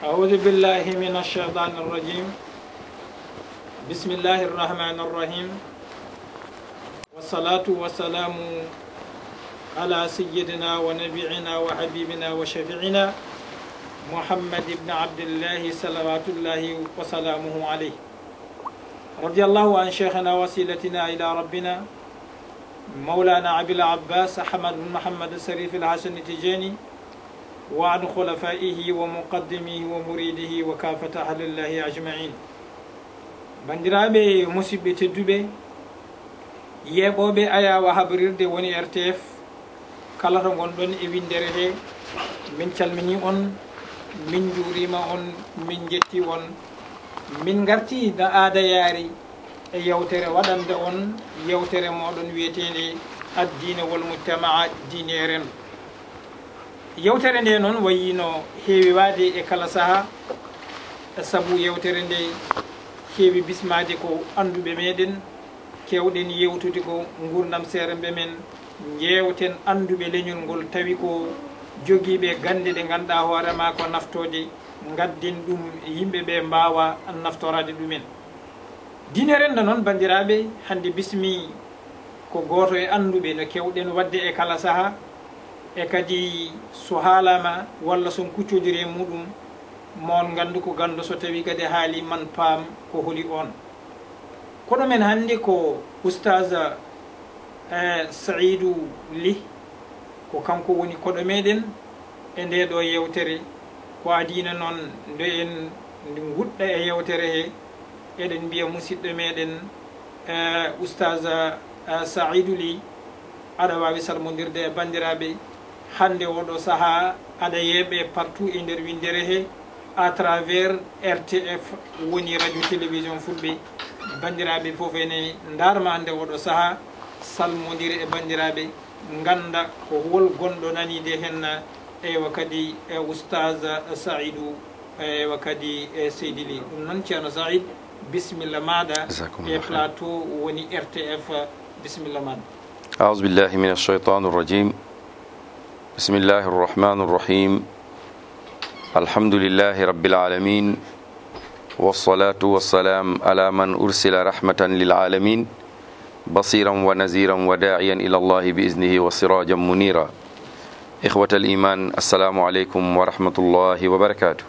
أعوذ بالله من الشيطان الرجيم. بسم الله الرحمن الرحيم، والصلاة والسلام على سيدنا ونبينا وحبيبنا وشفيعنا محمد بن عبد الله صلوات الله وسلامه عليه. رضي الله عن شيخنا وسيلتنا إلى ربنا مولانا أبي العباس أحمد بن محمد الشريف الحسن التجاني وعن خلفائه ومقدمه ومريده وكافة أهل الله أجمعين. bandiraɓe musidɓe tedduɓe yeɓoɓe aya wa habrirde woni RTF kala to gonɗon e windere he, min calmini on, min juurima on, min jetti on, min garti no aada yaari e yewtere waɗande on yewtere moɗon wiyetede addina wal mujtamaa dineren. yewtere nde noon wayino heewi waade e kala saaha, saabu yewtere nde heewi bismade ko anduɓe meɗen, kewɗen yewtude ko gurdam seerembe men, jewten anduɓe leñol ngol tawi ko jogiiɓe gande ɗe ganduɗa hoorema ko naftode, gadden ɗum yimɓeɓe mbawa naftorade ɗumen. diine renda noon bandiraɓe hande bismi ko goto e anduɓe no kewɗen wadde e kala saaha, e kadi so haalama walla son kuccodiri e muɗum mon gandu ko gandu so tawi kadi haali man paam ko holi on. koɗo men hannde ko oustage Saidou Ly, ko kanko woni koɗo meɗen e nde ɗo yewtere. ko adina noon nde en nde guɗɗa e yewtere he eɗen mbiya musidɗo meɗen oustage Saidou Ly, aɗa wawi salmodirde e bandiraɓe hande oɗo saaha, aɗa yeeɓe partout e nder windere he à travers RTF woni radio télévision fulɓe. bandiraɓe foof ene darma hande oɗo saaha, salmodiri e bandiraɓe, ganda ko hol gonɗo nanide hen ewa kadi e oustage Saidou ewa kadi e Seydi Ly. ɗum noon ceerno Said, bisimilla maɗa e plateau woni RTF, bisimilla maɗa. أعوذ بالله من الشيطان الرجيم. بسم الله الرحمن الرحيم. الحمد لله رب العالمين، والصلاة والسلام على من أرسل رحمة للعالمين، بصيرا ونذيرا وداعيا إلى الله بإذنه وسراجا منيرا. إخوة الإيمان، السلام عليكم ورحمة الله وبركاته.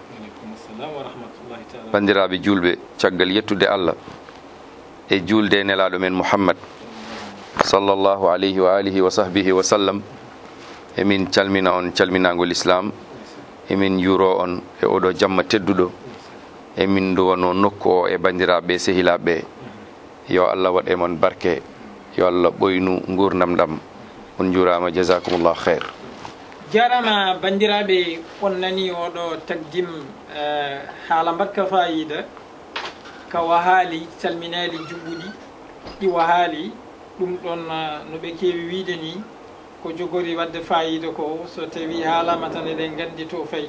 bandiraɓe julɓe, caggal yettude Allah e julde nelaɗo men Muhammad sallallahu alayhi wa alihi wa sahbihi wa sallam, emin calmina on calminagol islam, emin juuro on e oɗo jamma tedduɗo, emin duwano nokku o e bandiraɓe sehilaɓe. yo Allah waɗe mon barke, yo Allah ɓoynu gurdam ɗam. on juurama, jasakumullahu khair. jarama bandiraɓe, on nani oɗo tagdim haala mbatka fayida ka wahaali calminali juɓɓuɗi ɗi wahaali. ɗum ɗon no ɓe kewi wiide ni ko jogori wadde fayida ko so tawi haalama tan eɗen gandi to fayi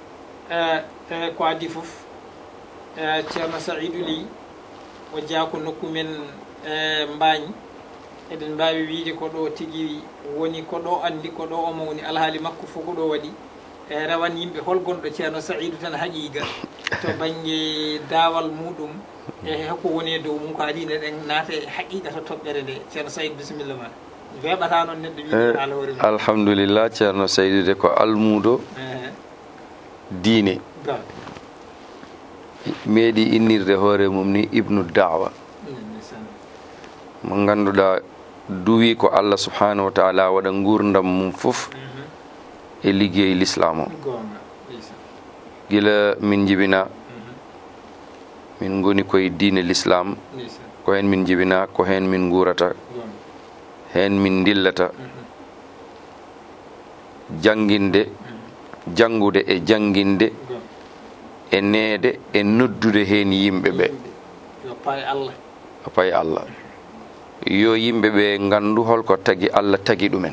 ko adi foof. ceerno Saidou Ly o jaako nokku men Mbagne, eɗen mbawi wiide ko ɗo tigui woni ko ɗo andi ko ɗo omo woni alhaali makko fof ko ɗo waɗi. rawan yimɓe hol gonɗo ceerno Saidou tan haqiqa to banggue daawal muɗum e hokko woni e dow mum, ko adina ɗen naata e haqiqa to toɓɓere nde. ceerno Saidou, bisimilla ma. weɓata noon neɗɗo wiide haala hoore mum. alhamdulillah, ceerno Saidou de ko almuɗo diine, meeɗi innirde hoore mum ni ibnu dawa, mo ganduɗa duwi ko Allah subhanahu wa taala waɗa gurdam mum fof e liggey l'islam o. gila min jibina min goni koye diine l'islam, ko hen min jibina, ko hen min gurata, hen min dillata. janginde, jangude e janginde e neede e noddude hen yimɓe ɓe paye Allah, yo yimɓe ɓe gandu holko tagi Allah tagi ɗumen.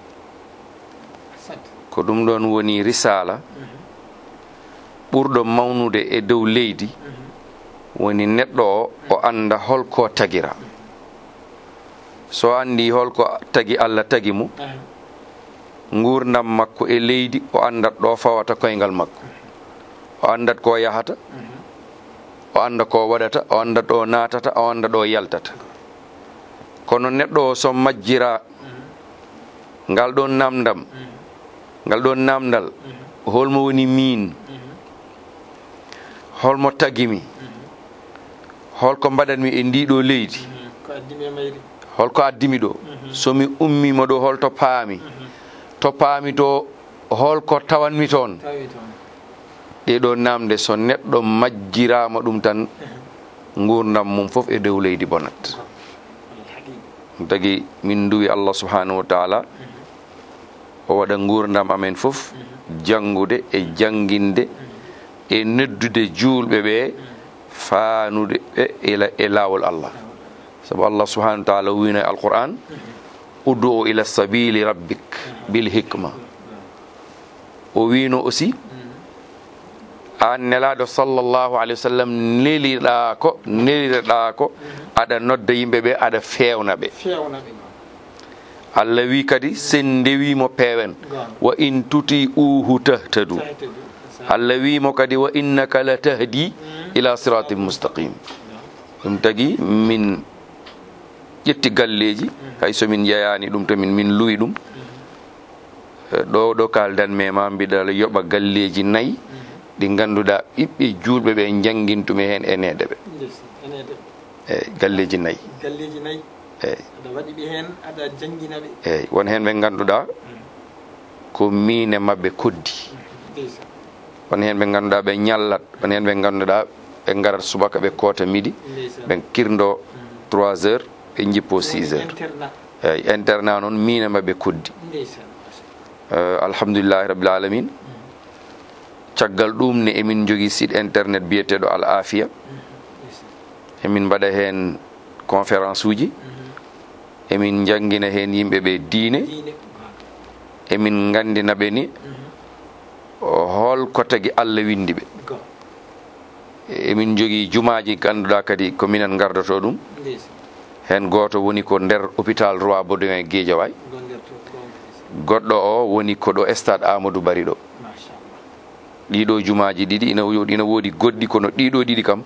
ko ɗum ɗon woni risala ɓurɗo mawnude e dow leydi, woni neɗɗo o anda holko tagira. so andi holko tagi Allah tagi mo, gurdam makko e leydi o andat ɗo fawata koyngal makko, o andat ko yahata o anda ko waɗata o anda ɗo natata o anda ɗo yaltata kono neɗɗo o so majjira ngal ɗon namdam ngal ɗon namdal holmo woni min holmo tagimi holko mbaɗatmi e ndiɗo leydi holko addimi ɗo somi ummima ɗo holto paami to paami to holko tawanmi toon ɗeɗo namde so neɗɗo majjirama ɗum tan gurdam mum fof e dow leydi bonat tagi min duwi Allah subhanahu wa ta'ala o waɗa gurdam amen fof jangude e janginde e neddude julɓe ɓe faanude ɓe e lawol Allah sabu Allah subhanahu wa ta'ala wino e alquran ud'u ila sabili rabbik bil hikma o wino aussi an nelaɗo sallllahu alayhi wa sallam neliɗa ko aɗa nodda yimɓe ɓe aɗa fewna ɓe Allah wi kadi sen ndewimo peewen wa in tuti uhu tahtadu Allah wimo kadi wa innaka la tahdi ila siratin mustaqim ɗum tagi min ƴetti galleji hay somin yayani ɗum to min luwi ɗum ɗo kaldanmi ma mbiɗa yoɓa galleji nayyi ɗi ganduɗa ɓiɓɓe julɓe ɓe janguintumi hen e nede ɓe eyyi galleji nayyi eyyi aɗa waɗi ɓe hen aɗa jangguina ɓe eyyi won hen ɓe ganduɗa ko mine mabɓe koddi won hen ɓe ganduɗa ɓe ñallat won hen ɓe ganduɗa ɓe garat subaka ɓe koota midi ɓe kirdo 3 heures ɓe jippo 6 heures eyyi internat noon mine mabɓe koddi alhamdulillahi rabbil alamin caggal ɗum ne emin jogui site internet biyeteɗo al afia emin mbaɗa hen conférence uji emin jangguina hen yimɓeɓe diine emin gandina ɓe ni holko tagui Allah windi ɓe emin jogui jumaji ganduɗa kadi ko minen gardoto ɗum hen goto woni ko nder hôpital Roi Baudouin e Guédiawaye goɗɗo o woni ko ɗo stade Amadou Barry ɗo ɗiɗo jumaji ɗiɗi ina woodi goɗɗi kono ɗiɗo ɗiɗi kam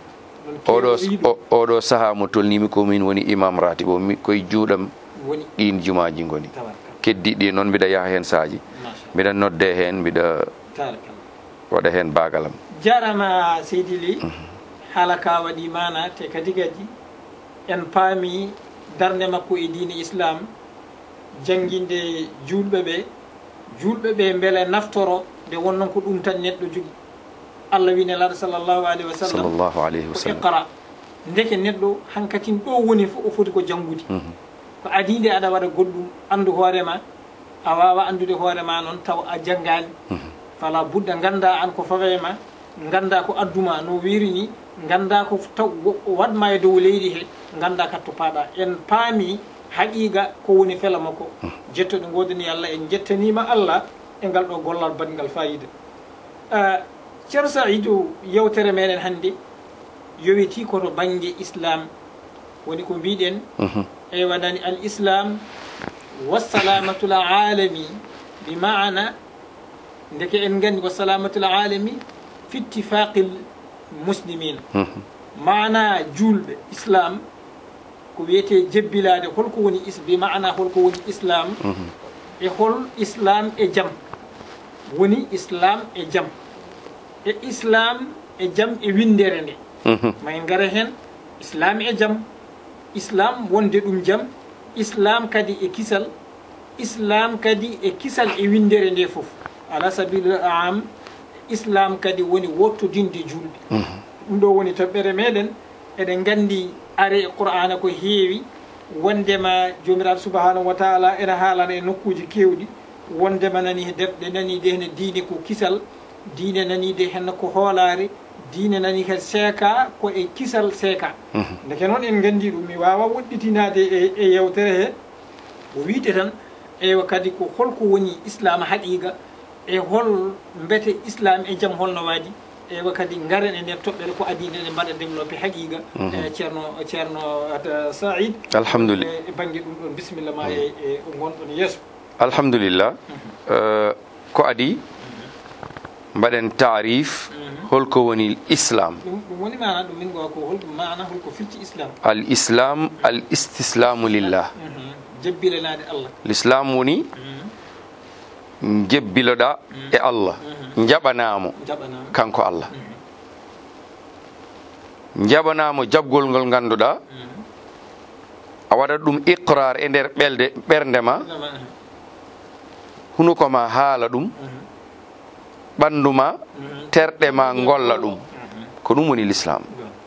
oɗo saaha mo tolnimi komin woni imam ratib o koye juuɗam ɗin jumaji goni keddiɗi noon mbiɗa yaha hen saaji mbiɗa nodde hen mbiɗa waɗa hen bagalam jarama seydi Ly haala ka waɗi mana te kadi en paami darde makko e diine islam jangguinde julɓe ɓe beele naftoro nde wonnon ko ɗum tan neɗɗo jogui Allah wi nelaɗo sallllahu alayhi wa sallam ko iqra ndeke neɗɗo hankatin ɗo woni fof o foti ko janggude ko adide aɗa waɗa goɗɗum andu hoorema a wawa andude hoorema noon taw a janggani fala budda ganda an ko fawema ganda ko adduma no wirini ganda ko taw waɗma e dow leydi he ganda katto paɗa en paami haqiqa ko woni fela makko jettoɗo godani Allah en jettanima Allah e ngal ɗo gollal baɗngal fayida ceerno Saydou yewtere meɗen hannde yowiti koto banggue islam woni ko mbiɗen e waɗani al islam wassalamatul alami bi maana ndeke en gandi wassalamatul alami fi ittifaqil muslimin maana julɓe islam ko wiyete jebbilade holko woni bi maana holko woni islam e hol islam e jaam woni islam e jaam e islam e jaam e windere nde may ngara hen islam e jaam islam wonde ɗum jaam islam kadi e kisal islam kadi e kisal e windere nde foof ala sabil am islam kadi woni wottodinde julɓe ɗum ɗo woni toɓɓere meɗen eɗen gandi are e qur'ana ko heewi wondema jomiraɗo subhanahu wa taala ene haalana e nokkuji kewɗi wondema nani defɗe nanide hene diine ko kisal diine nanide hen ko hoolare diine nani hen seeka ko e kisal seeka ndeke noon en gandi ɗum mi wawa woɗɗitinade e yewtere he o wiite tan ewa kadi ko holko woni islam haqiqa e hol mbete islam e jaam holno waadi ewa kadi garen e nder toɓɓere ko adine ɗe mbaɗa développé haqiqa ceerno Saïd alhamdulillah e banggue ɗum ɗon bisimilla ma e gonɗon yeeso alhamdulillah ko adi mbaɗen taarif holko woni islam. ɗum woni mana ɗum min go ko holko mana holko firti islam. al islam al istislamu lillah. jebbilanade Allah. l'islam woni jebbiloɗa e Allah, jaɓanamo kanko Allah, jaɓanamo jabgol ngol ganduɗa a waɗat ɗum iqrar e nder ɓernde ma, hunuko ma haala ɗum, ɓandu ma terɗe ma golla ɗum, ko ɗum woni l'islam.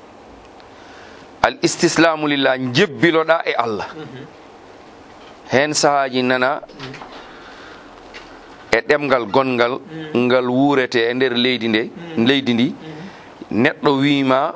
al istislamu lillah, jebbiloɗa e Allah. hen sahaji nana e ɗemgal gongal ngal wurete e nder leydi ndi neɗɗo wima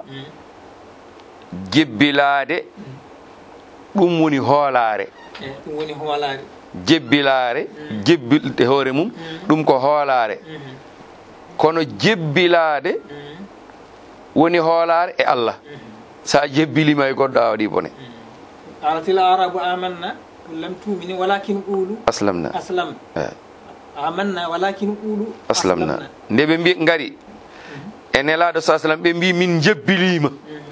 jebbilade ɗum woni hoolare. ɗum woni hoolare. jebbilare jebbilde hoore mum ɗum ko hoolare, kono jebbilade woni hoolare e Allah. sa jebbilima e goɗɗo a waɗi bone. qalatil arabu amanna lam tumini walakin qulu aslamna. amanna walakin qulu aslamna. nde ɓe mbi ngari e nelaɗo sa sallam ɓe mbi min jebbilima,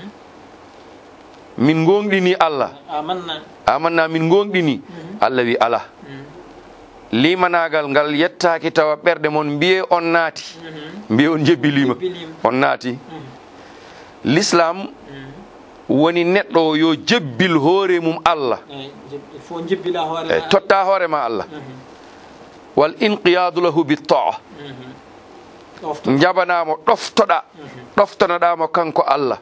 min gonɗini Allah, amanna min gonɗini. Allah wi ala. limanagal ngal yettaki tawa ɓerɗe mon mbiye on naati, mbiye on jebbilima, on naati. l'islam woni neɗɗo yo jebbil hoore mum Allah, totta hoorema Allah. wal inqiyadu lahu bi taa, jabanamo ɗoftonoɗamo kanko Allah.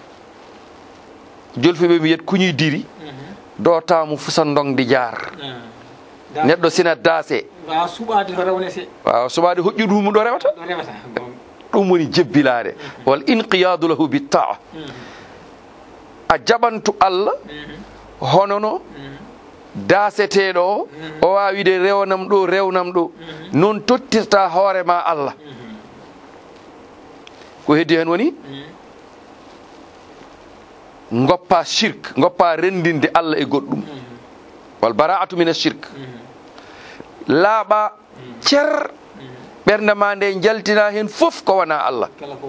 jolfuɓe mbiyat kuñi diri dotamo fusan dongdi jaar. neɗɗo sina daase wawa suɓade hoƴƴude mum ɗo rewata. ɗum woni jebbilade. wal inqiyadu lahu bi taa, a jaɓantu Allah honono daaseteɗo o wawide rewnam ɗo noon tottirta hoorema Allah. ko heddi hen woni goppa shirk, goppa rendinde Allah e goɗɗum. wal bara'atu min ashirk. laaɓa cer ɓernde ma nde jaltina hen fof ko wona Allah.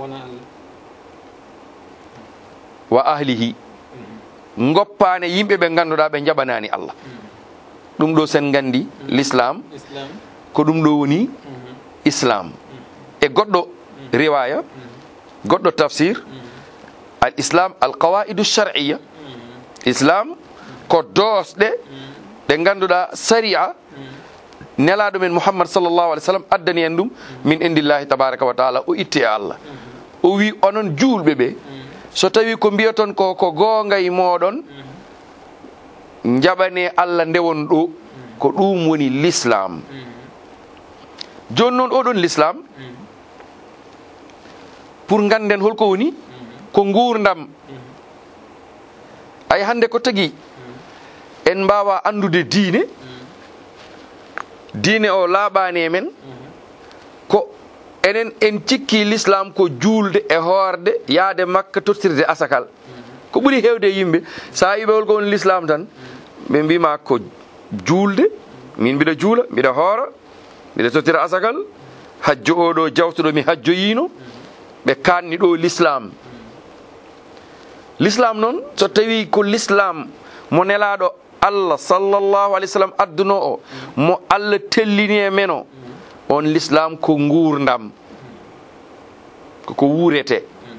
wa ahlihi, goppane yimɓe ɓe ganduɗa ɓe jaɓanani Allah. ɗum ɗo sen gandi l'islam ko ɗum ɗo woni islam. e goɗɗo riwaya, goɗɗo tafsir, al islam al qawaidu shar'iyya. islam ko doosɗe ɗe ganduɗa saria nelaɗo men Muhammad sallallahu alaihi wasallam addani en ɗum min indillahi tabaraka wa taala, o itti e Allah. o wi onon julɓe ɓe, so tawi ko mbiyaton ko gonga e moɗon, jaɓane Allah ndewon ɗo, ko ɗum woni l'islam. joni noon oɗon l'islam pour ganden holko woni ko gurdam. ay hande ko tagui en mbawa andude diine o laaɓani e men, ko enen en cikki l'islam ko julde e hoorde, yaade Makka, tottirde asakal. ko ɓuuri hewde yimɓe sa yiɓe holko woni l'islam tan ɓe mbima ko julde, min mbiɗa juula, mbiɗa hoora, mbiɗa tottira asakal, hajjo oɗo jawtuɗo mi hajjoyino, ɓe kanni ɗo l'islam. l'islam noon so tawi ko l'islam mo nelaɗo Allah sallallahu alaihi wasallam adduno o, mo Allah tellini e men o, on l'islam ko gurdam, ko wurete.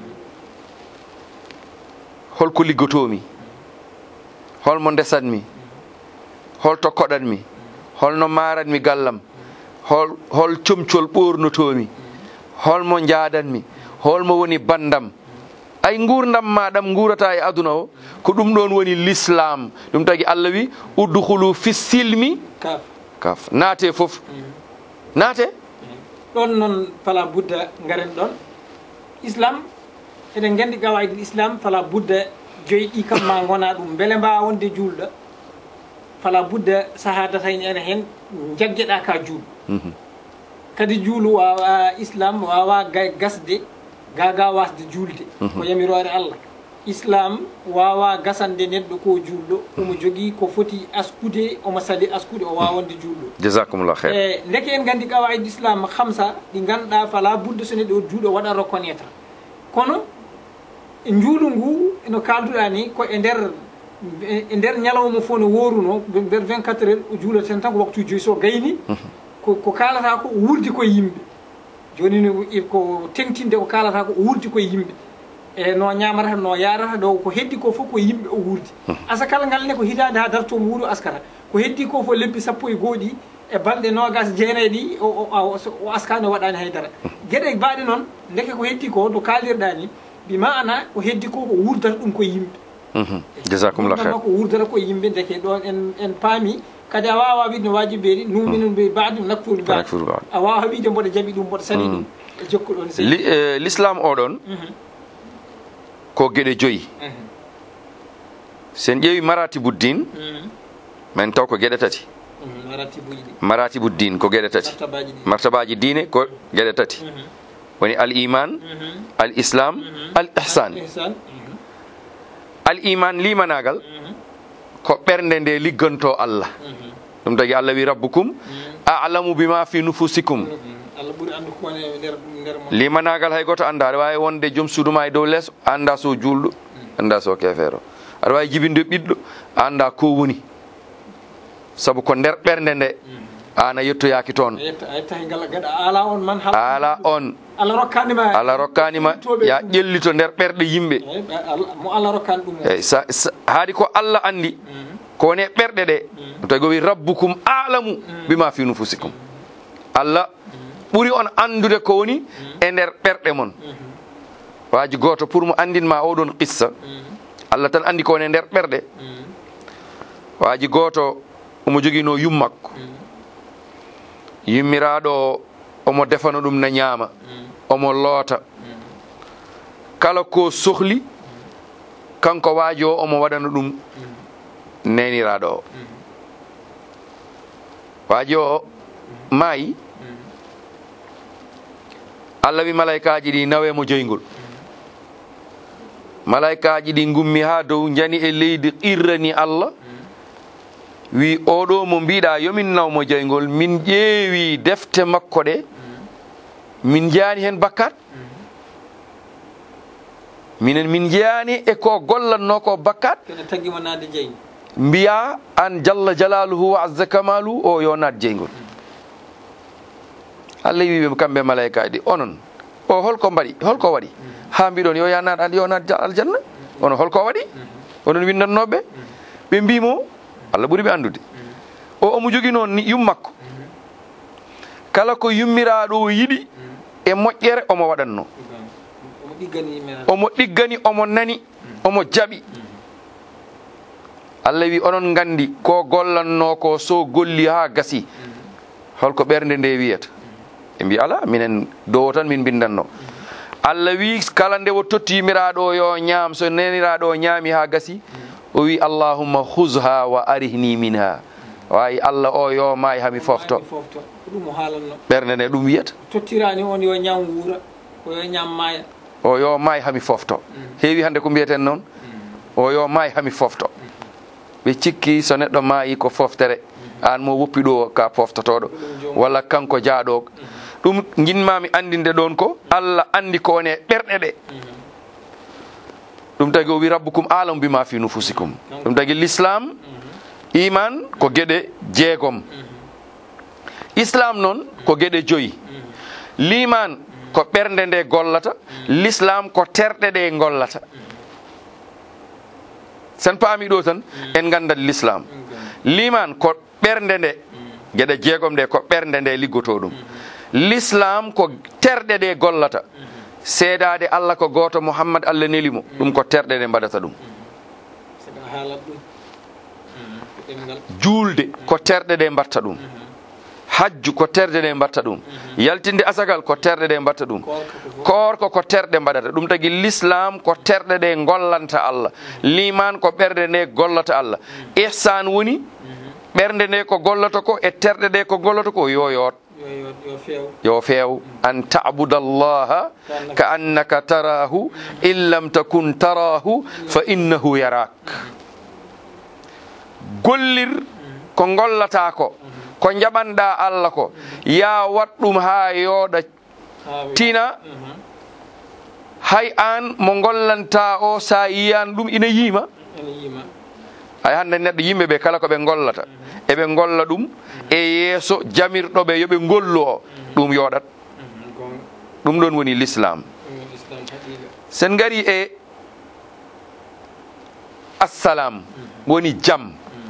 holko liggotomi, holmo ndesatmi, holto koɗatmi, holno maratmi gallam, hol comcol ɓornotomi, holmo jadanmi, holmo woni bandam. ay gurdam maɗam gurata e aduna o ko ɗum ɗon woni l'islam. ɗum tagui Allah wi udkhulu fi silmi kaf, naate foof, naate ɗon noon fala budda garen ɗon islam. eɗen gandi gawayidel islam fala budda joyi ɗi kam ma gona ɗum beele mbawa wonde julɗo, fala budda sahadata ene hen jaggueɗa ka juul. kadi juulu wawa islam wawa gasde gaga wasde julde ko yamirore Allah. islam wawa gasande neɗɗo ko julɗo omo jogui ko foti askude omo sali askude o wawande julɗo jazakumullah khair e ndeke en gandi qawaid islam khamsa ɗi ganduɗa fala budde so neɗɗo o juuɗo waɗa reconnaître kono juulu ngu no kalduɗa ni ko e nder ñalawma fof no woruno nder 24 heures o juulaten tan ko waktu joyi so gayni ko kalata ko wurdi koye yimɓe joni ko tengtinde ko kalata ko wurdi koye yimɓe e no ñamarata no yarata ɗo ko heddi ko fof ko yimɓe o wurdi asakal ngal ne ko hitande ha dartomo wuuro askata ko heddi ko fof lebbi 11 e balɗe nogas jeenayi ɗi o askani o waɗani haydara gueɗe mbaɗe noon ndeke ko heddi ko to kalirɗa ni bima ana ko heddi ko wurdata ɗum koye yimɓe jazakumullah khair ko wurdata koye yimɓe ndeke ɗon en paami kadi a wawa wiide no wajibeeri numinen ɓe baɗi nafturu ba a wawa wiide mboɗo jaaɓi ɗum mboɗo sani ɗum e jokkuɗon l'islam oɗon ko gueɗe joyyi sen ƴeewi maratibuddin min taw ko gueɗe tati maratibuddin ko gueɗe tati martabaji diine ko gueɗe tati woni al iman al islam al ihsan al iman limanagal ko ɓernde nde ligganto Allah ɗum tagi Allah wi rabbukum a'lamu bima fi nufusikum limanagal hay goto anda aɗa wawi wonde joom suuduma e dow lees anda so julɗo anda so kefeero aɗa wawi jibinde ɓiɗɗo anda ko woni saabu ko nder ɓernde nde an a yettoyaki toon ala on Allah rokkanima ya ƴellito nder ɓerɗe yimɓe eyyi haadi ko Allah andi ko woni ɓerɗe ɗe ɗum tagi o wi rabbukum a'lamu bima fi nufusikum Allah ɓuri on andude ko woni e nder ɓerɗe mon waji goto pour mo andinma oɗon qissa Allah tan andi ko woni e nder ɓerɗe waji goto omo joguino yummakko yummiraɗo omo defano ɗum na ñaama omo loota kala ko sohli kanko waaji o omo waɗana ɗum neniraɗo o waaji o maayi Allah wi malaikaji ɗi nawemo joyngol malaikaji ɗi gummi ha dow jani e leydi qirrani Allah wi oɗo mo mbiɗa yomin nawmo joyngol min ƴeewi defte makko ɗe min jeyani hen bakkat minen min jeyani e ko gollatno ko bakkat mbiya an jalla jalaluhu wa azza kamalu o yo naat jeygol Allah wiɓe kamɓe malaika ɗi onon o holko mbaɗi holko waɗi ha mbiɗon yo naat yo naat aljanna onon holko waɗi onon windannoɓe ɓe mbimo Allah ɓuuri ɓe andude omo jogui noon yummakko kala ko yummiraɗo yiɗi e moƴƴere omo waɗanno omo ɗiggani omo nani omo jaɓi Allah wi onon gandi ko gollanno ko so golli ha gasi holko ɓernde nde wiyata ɓe mbi ala minen dowo tan min bindanno Allah wi kala nde o totti yummiraɗo yo ñaam so neniraɗo ñaami ha gasi o wi allahumma khuzha wa arihni minha wayi Allah o yo maayi hami fofto ɗum o haalanno ɓernde nde ɗum wiyata tottirani on yo ñam wuura o yo ñam maaya o yo maayi hami fofto heewi hande ko mbiyeten noon o yo maayi hami fofto ɓe cikki so neɗɗo maayi ko foftere an mo woppi ɗo ka foftotoɗo walla kanko jaaɗo ɗum jinmami andinde ɗon ko Allah andi ko woni ɓerɗe ɗe ɗum tagi o wi rabbukum a'lamu bima fi nufusikum ɗum tagi l'islam iman ko gueɗe jeegom islam noon ko gueɗe joyi l'iman ko ɓernde nde gollata l'islam ko terɗe ɗe gollata sen paami ɗo tan en gandat l'islam l'iman ko ɓernde nde gueɗe jeegom nde ko ɓernde nde liggoto ɗum l'islam ko terɗe ɗe gollata seedade Allah ko goto Muhammad Allah nelimo ɗum ko terɗe ɗe mbaɗata ɗum juulde ko terɗe ɗe mbatta ɗum hajju ko terɗe ɗe mbatta ɗum yaltinde asagal ko terɗe ɗe mbatta ɗum korko ko terɗe mbaɗata ɗum tagi l'islam ko terɗe ɗe gollanta Allah l'iman ko ɓerde nde gollata Allah ihsan woni ɓernde nde ko gollata ko e terɗe ɗe ko gollata ko yo yo feew an ta'buda allaha ka annaka tarahu in lam takun tarahu fa innahu yarak. gollir ko gollata ko ko jaɓanɗa Allah ko ya wat ɗum ha yooɗa tina hay an mo gollanta o sa yiyan ɗum ina yiima. ay hande neɗɗo yimɓe ɓe kala ko ɓe gollata eɓe golla ɗum e yeeso jamirɗoɓe yoɓe gollu o ɗum yooɗat. ɗum ɗon woni l'islam. sen gari e assalam woni jam.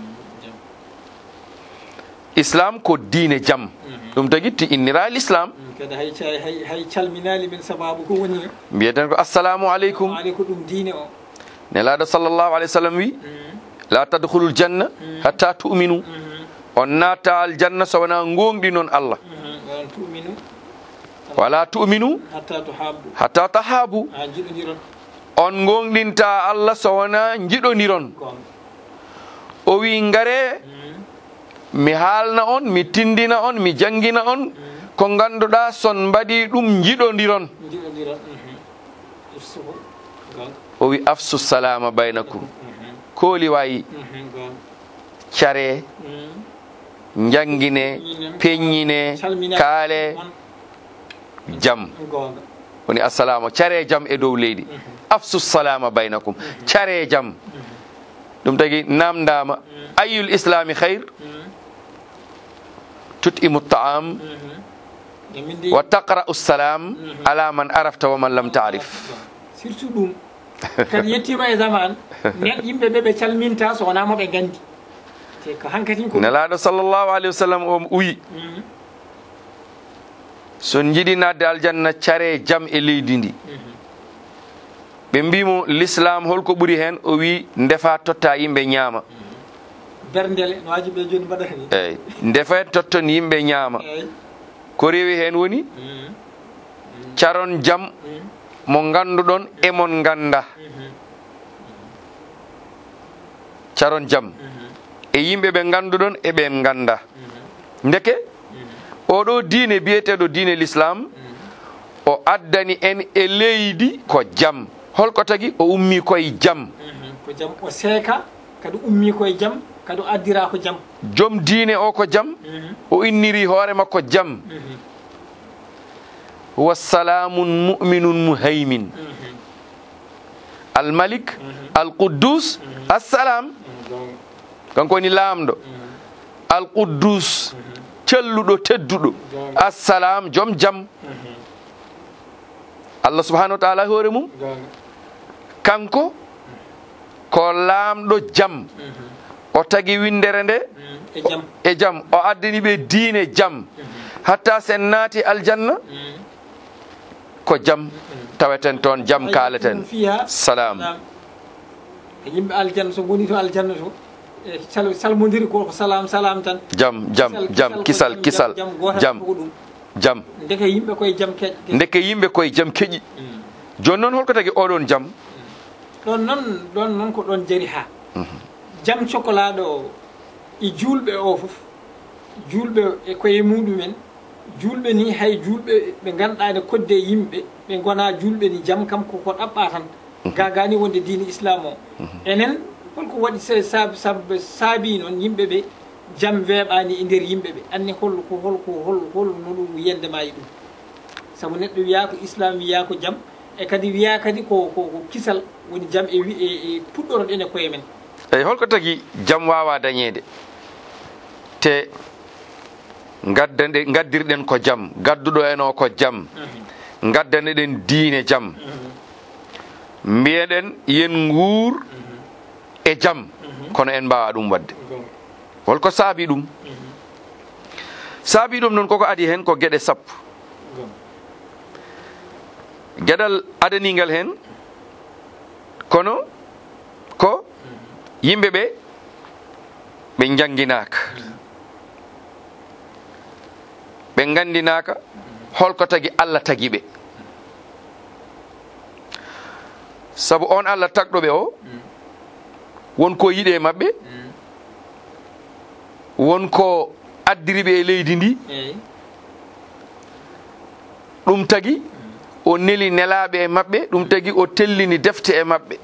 islam ko diine jam. ɗum tagi ti innira l'islam. hay calminali men sababu ko woni mbiyeten ko assalamu aleykum. ɗum diine o nelaɗo sallllahu alayhi wa sallam wi la tadkhulul janna hatta tu'minu. on naata aljanna so wona gonɗi noon Allah. wala tu'minu hatta tahabu. on gonɗinta Allah so wona jiɗodiron. o wi ngare mi haalna on mi tindina on mi jangina on ko ganduɗa son mbaɗi ɗum jiɗodiron. o wi afsu salama baynakum. kooli wayi care jangine peññine kaale jam woni assalamu care jam e dow leydi. afsu salama baynakum care jam. ɗum tagi namdama ayul islami khayr tut'imu ta'am wa taqra'u salam ala man arafta wa man lam ta'rif. surtout ɗum kadi yettima e zaman nen yimɓe ɓe ɓe calminta so wonamo ɓe gandi te ko hankkadi ko nelaɗo sallllahu alayhi wa sallam o uyi son jiiɗi nadde aljanna care jam e leydi ndi. ɓe mbimo l'islam holko ɓuuri hen o wi ndefa totta yimɓe ñaama. berndele no waji ɓe joni mbaɗata ni. eyyi ndefa totton yimɓe ñaama. ko rewi hen woni caron jam mo ganduɗon e mon ganda. caron jam e yimɓe ɓe ganduɗon e ɓen ganda. ndeke oɗo diine biyeteɗo diine l'islam o addani en e leydi ko jam. holko tagi o ummi koye jam. ko jam o seeka kadi ummi koye jam kadi o addira ko jam. joom diine o ko jam o inniri hoore makko jam. huwa salamun mu'minun muhaymin almalik alquddus assalam. kanko woni laamɗo alquddus celluɗo tedduɗo assalam joom jam. Allah subhanahu wa ta'ala hoore mum kanko ko laamɗo jam. o tagi windere nde e jam o addani ɓe diine jam. hatta sen naati aljanna ko jam taweten toon jam kaaleten salam. yimɓe aljanna so goni to aljanna to salmodiri ko salam salam tan jam kisal jam jam ndeke yimɓe koye jam keƴƴi. ndeke yimɓe koye jam keƴƴi. joni noon holko tagi oɗon jam. ɗon noon ko ɗon jari ha jam cokolaɗo e julɓe o fof julɓe e koye muɗumen julɓe ni hay julɓe ɓe ganduɗa kodde yimɓe ɓe gona julɓe ni jam kam koko ɗaɓɓa tan gagani wonde diine islam o. enen holko waɗi saabi noon yimɓe ɓe jam weeɓani e nder yimɓe ɓe anni holno ɗum yendema e ɗum saabu neɗɗo wiya ko islam wiya ko jam e kadi wiya kadi ko kisal woni jam e puɗɗoroɗen e koye men. eyyi holko tagi jam wawa dañede te gaddirɗen ko jam gadduɗo en o ko jam gaddaneɗen diine jam mbiyeɗen yen nguur e jam kono en mbawa ɗum wadde. holko saabi ɗum. saabi ɗum noon koko adi hen ko gueɗe sappo. gueɗal adanigal hen kono ko yimɓe ɓe jangginaka ɓe gandinaka holko tagi Allah tagi ɓe. saabu on Allah tagɗoɓe o wonko yiiɗe mabɓe wonko addiriɓe e leydi ndi ɗum tagi o neli nelaɓe e maɓɓe ɗum tagi o tellini defte e maɓɓe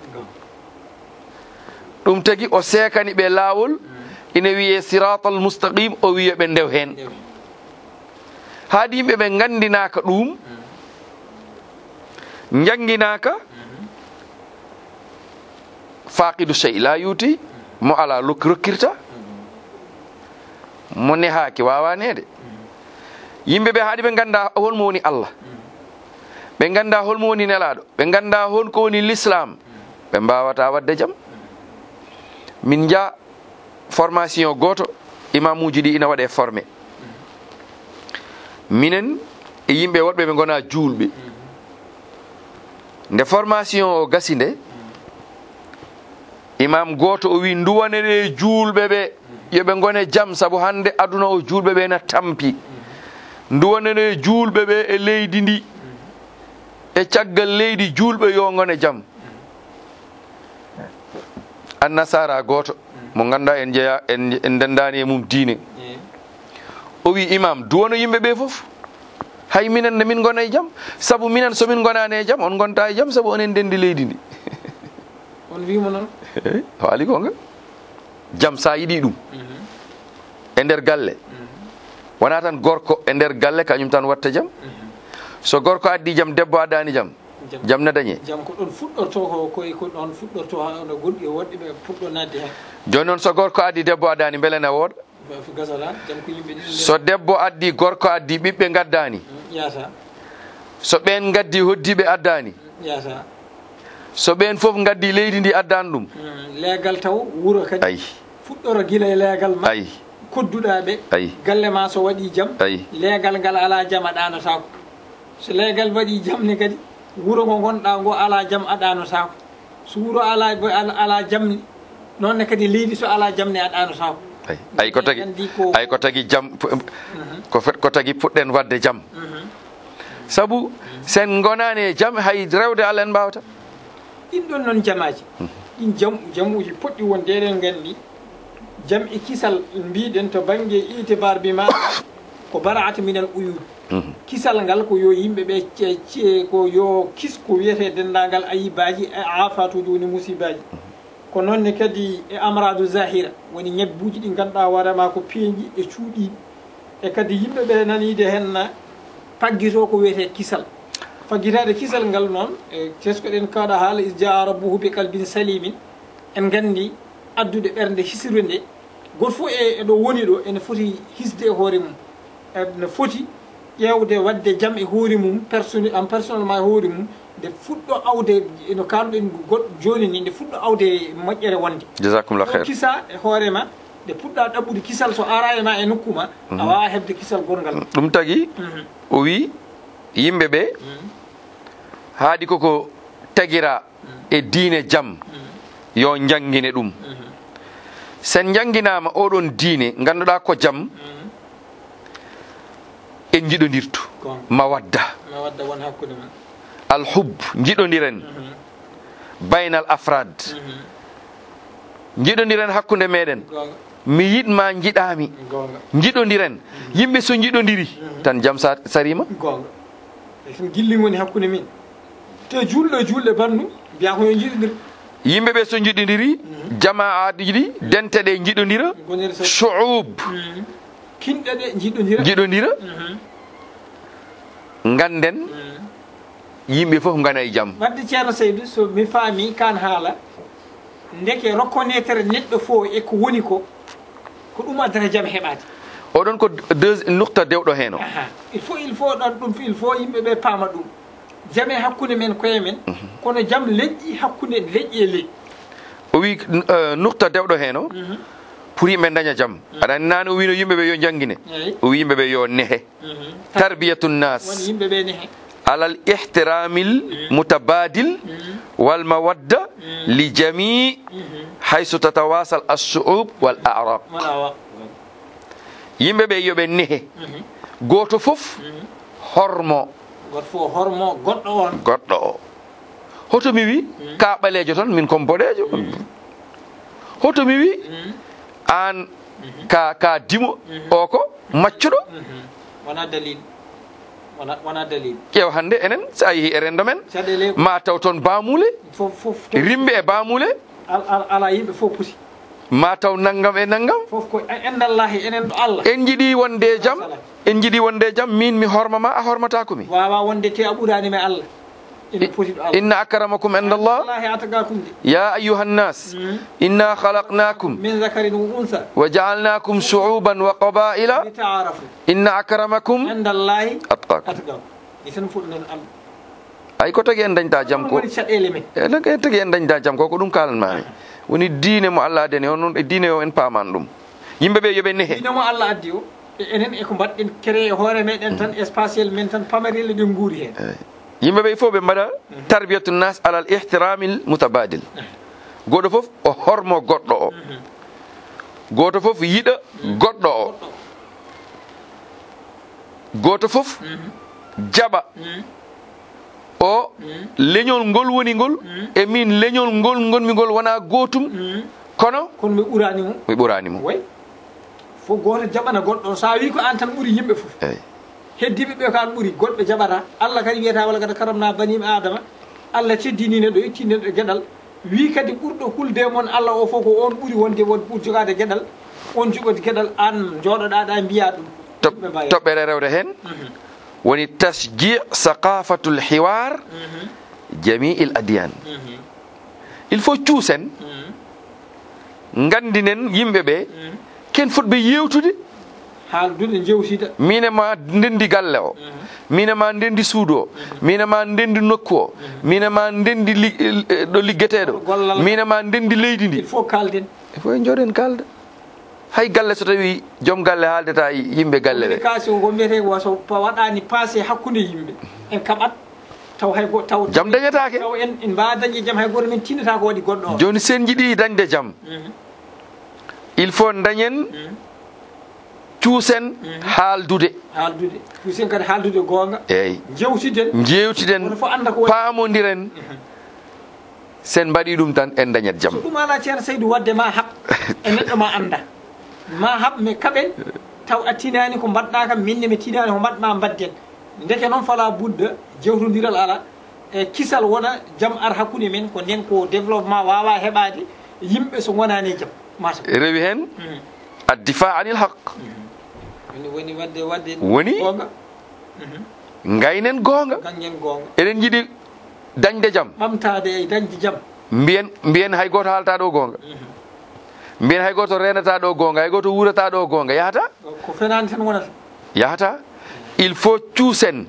ɗum tagi o sekani ɓe laawol ina wiye siratal mustaqim o wiya ɓe ndew hen haade yimɓe ɓe gandinaka ɗum jangginaka faqidu shay la yuuti mo ala rokkirta mo nehaki wawanede yimɓe ɓe haade ɓe ganda holmo woni Allah ɓe ganda holmo woni nelaɗo ɓe ganda holko woni l'islam ɓe mbawata wadde jaam min jaa formation goto imamuji ɗi ina waɗe formé minen e yimɓe woɗɓe ɓe gona julɓe nde formation o gasi nde imam goto o wi duwanere julɓe ɓe yoɓe gone jaam saabu hande aduna o julɓe ɓe na tampi duwanere julɓe ɓe e leydi ndi e caggal leydi julɓe yo gone jaam annasara goto mo ganda en jeeya en dendani e mum diine o wi imam duwono yimɓe ɓe foof hay minen ne min gona e jaam saabu minen somin gonani e jaam on gonta e jaam saabu onen dendi leydi ndi on wimo noon haali gonga jaam sa yiiɗi ɗum e nder galle wona tan gorko e nder galle kañum tan watta jaam so gorko addi jaam debbo addani jaam jaam ne dañe jaam ko ɗon fuɗɗorto ko ɗon fuɗɗorto ha ono gonɗi woɗɗi ɓe puɗɗo nadde hen joni noon so gorko addi debbo addani beele ne wooɗa gasata jaam ko yimɓe ɗiɗi so debbo addi gorko addi ɓiɓɓe gaddani yata so ɓen gaddi hoddiɓe addani yata so ɓen foof gaddi leydi ndi addani ɗum leegal taw wuuro kadi ayi fuɗɗoro guila e leegal ma ayi kodduɗa ɓe ayi galle ma so waɗi jaam ayi leegal ngal ala jaam a ɗanotako so leegal waɗi jaam ne kadi wuuro ngo gonɗa ngo ala jaam a ɗanotako so wuuro ala jaam ni nonne kadi leydi so ala jaam ne a ɗanotako ay ko tagi jaam ko tagi puɗɗen wadde jaam saabu sen gonani e jaam hay rewde Allah en mbawata ɗin ɗon noon jamaji ɗin jamuji poɗɗi wonde eɗen gandi jaam e kisal mbiɗen to banggue itibar bi ma ko bara'ata minal uyud kisal ngal ko yo yimɓe ɓe ko yo kis ko wiyete dendagal ayibaji e afatuji woni musibaji ko noonne kadi e amradu zahira woni ñebbuji ɗi ganduɗa warema ko peeji e cuuɗi e kadi yimɓe ɓe nanide hen paggito ko wiyete kisal faggitade kisal ngal noon e teskoɗen kaɗa haala is jaa rabbuhu bi qalbin salimin en gandi addude ɓernde hisrude goto fof e ɗo woni ɗo ene foti hisde e hoore mum ene foti ƴewde wadde jaam e hoore mum personnellement e hoore mum nde fuɗɗo awde no kalɗen goɗɗo joni ni nde fuɗɗo awde moƴƴere wonde jasakumullah khair kisa e hoorema nde puɗɗa ɗaɓɓude kisal so ara e ma e nokkuma a wawa hebde kisal gongal ɗum tagui o wi yimɓe ɓe haadi koko tagira e diine jaam yo jangguine ɗum sen jangguinama oɗon diine ganduɗa ko jaam en jiɗodirtu mawadda won hakkude ma alhub jiɗodiren baynal afrad jiɗodiren hakkude meɗen mi yiɗma jiɗami jiɗodiren yimɓe so jiɗodiri tan jaam sarima gonga ɗum gilli woni hakkude min te julɗe bannu mbiya ko yo jiɗodir yimɓe so jiɗodiri jama'aji ɗi denteɗe jiɗodira shu'ub kinɗe ɗe jiɗodira ganden yimɓe fof gana e jaam wadde ceerno Seydou so mi faami kan haala ndeke reconnaître neɗɗo fo e ko woni ko ɗum addata jaam heɓade oɗon ko nukta dewɗo hen o il faut ɗon ɗum il faut yimɓeɓe paama ɗum jaam e hakkude men koye men kono jaam leƴƴi hakkude leƴƴi e leƴƴi o wi nukta dewɗo hen o pour yimɓe daña jaam aɗa andi nane o wino yimɓeɓe yo jangguine o wi yimɓeɓe yo nehe tarbiyatu nnas woni yimɓeɓe nehe alal ihtiramil mutabadil wal mawadda li jami haysu tatawasal as-su'ub wal a'rab yimɓeɓe yoɓe nehe goto fof hormo goɗɗo o hoto mi wi ka ɓalejo tan min kom boɗejo hoto mi wi an ka dimo o ko maccuɗo wona dalil wona dalil ƴeew hannde enen so a yeehi e renndo men caɗele ma taw toon baamule fof rimɓe e baamule ala yimɓe fof pusi ma taw nanngam e nanngam fof ko endallahi enen ɗo Allah en jiɗi wonde e jam en jiɗi wonde e jam min mi hormama a hormatako mi wawa wonde te a ɓuranima e Allah ina poti ɗo Allah inna akramakum indallah wallahi atagakum de ya ayuha nnas inna khalaqnakum min zakarin wa unsa wa jaalnakum shu'uban wa qaba'ila lita'arafu inna akramakum endallahi atqakum atagakum isen fuɗɗonen am ay ko tagi en dañta jam ko woni caɗele men en tagi en dañta jam ko ɗum kalanmami woni diine mo Allah adani on noon e diine o en paman ɗum yimɓeɓe yoɓe nehe dino mo Allah addi o enen eko mbaɗɗen créé hoore meɗen tan spatiel men tan pamarelle ɗen guuri hen yimɓeɓe il faut ɓe mbaɗa tarbiyatu nas alal ihtiramil mutabadil goɗɗo foof o hormo goɗɗo o goto foof yiɗa goɗɗo o goto foof jaɓa o leñol ngol woni ngol e min leñol ngol gonmi ngol wona gotum kono kono mi ɓuranimo mi ɓuranimo way fof goto jaɓana goɗɗo sa wi ko an tan ɓuuri yimɓe foof eyyi heddiɓe ɓe ko an ɓuuri goɗɓe jaɓata Allah kadi wiyata wala kada karamna banima adama Allah teddini neɗɗo itti neɗɗo gueɗal wi kadi ɓurɗo hulde moon Allah o fof ko on ɓuuri wonde won ɓuuri jogade gueɗal on jogoti gueɗal an joɗoɗa ɗa mbiya ɗum toɓɓere rewde hen woni tasji saqafatul hiwar jami'il adiyan il faut cuusen gandinen yimɓeɓe ken fotɓe yewtude haaldude jewtida minema ndendi galle o minema ndendi suudu o minema ndendi nokku o minema ndendi ɗo liggeteɗo minema ndendi leydi ndi il faut kalden il faut en jooɗen kalda hay galle so tawi joom galle haaldata yimɓe galle ɓe communication ko mbiyete so waɗani passé hakkude yimɓe en kaɓat taw hay taw jam dañetake taw en mbawa dañde jaam hay goto min tinnata ko waɗi goɗɗo o joni sen jiiɗi dañde jaam il faut dañen cuusen haaldude cuusen kadi haaldude goonga eyyi jewtiden jewtiden fof anda ko paamodiren sen mbaɗi ɗum tan en dañat jaam so ɗum ala ceerno Saydou wadde ma haɓ e neɗɗo ma anda ma haɓ mais kaɓen taw a tinani ko mbaɗɗa kam minne mi tinani ko mbaɗma mbadden ndeke noon fala budda jewtodiral ala e kisal wona jaam ar hakkude men ko nden ko développement wawa heɓade yimɓe so wonani jaam mata rewi hen addifa anil haq woni wadde woni gonga gaynen gonga gangen gonga eɗen jiiɗi dañde jaam ɓamtade e dañde jaam mbiyen hay goto haalata ɗo gonga mbiyen hay goto renata ɗo gonga hay goto wurata ɗo gonga yahata ko fenani tan wonata yahata il faut cuusen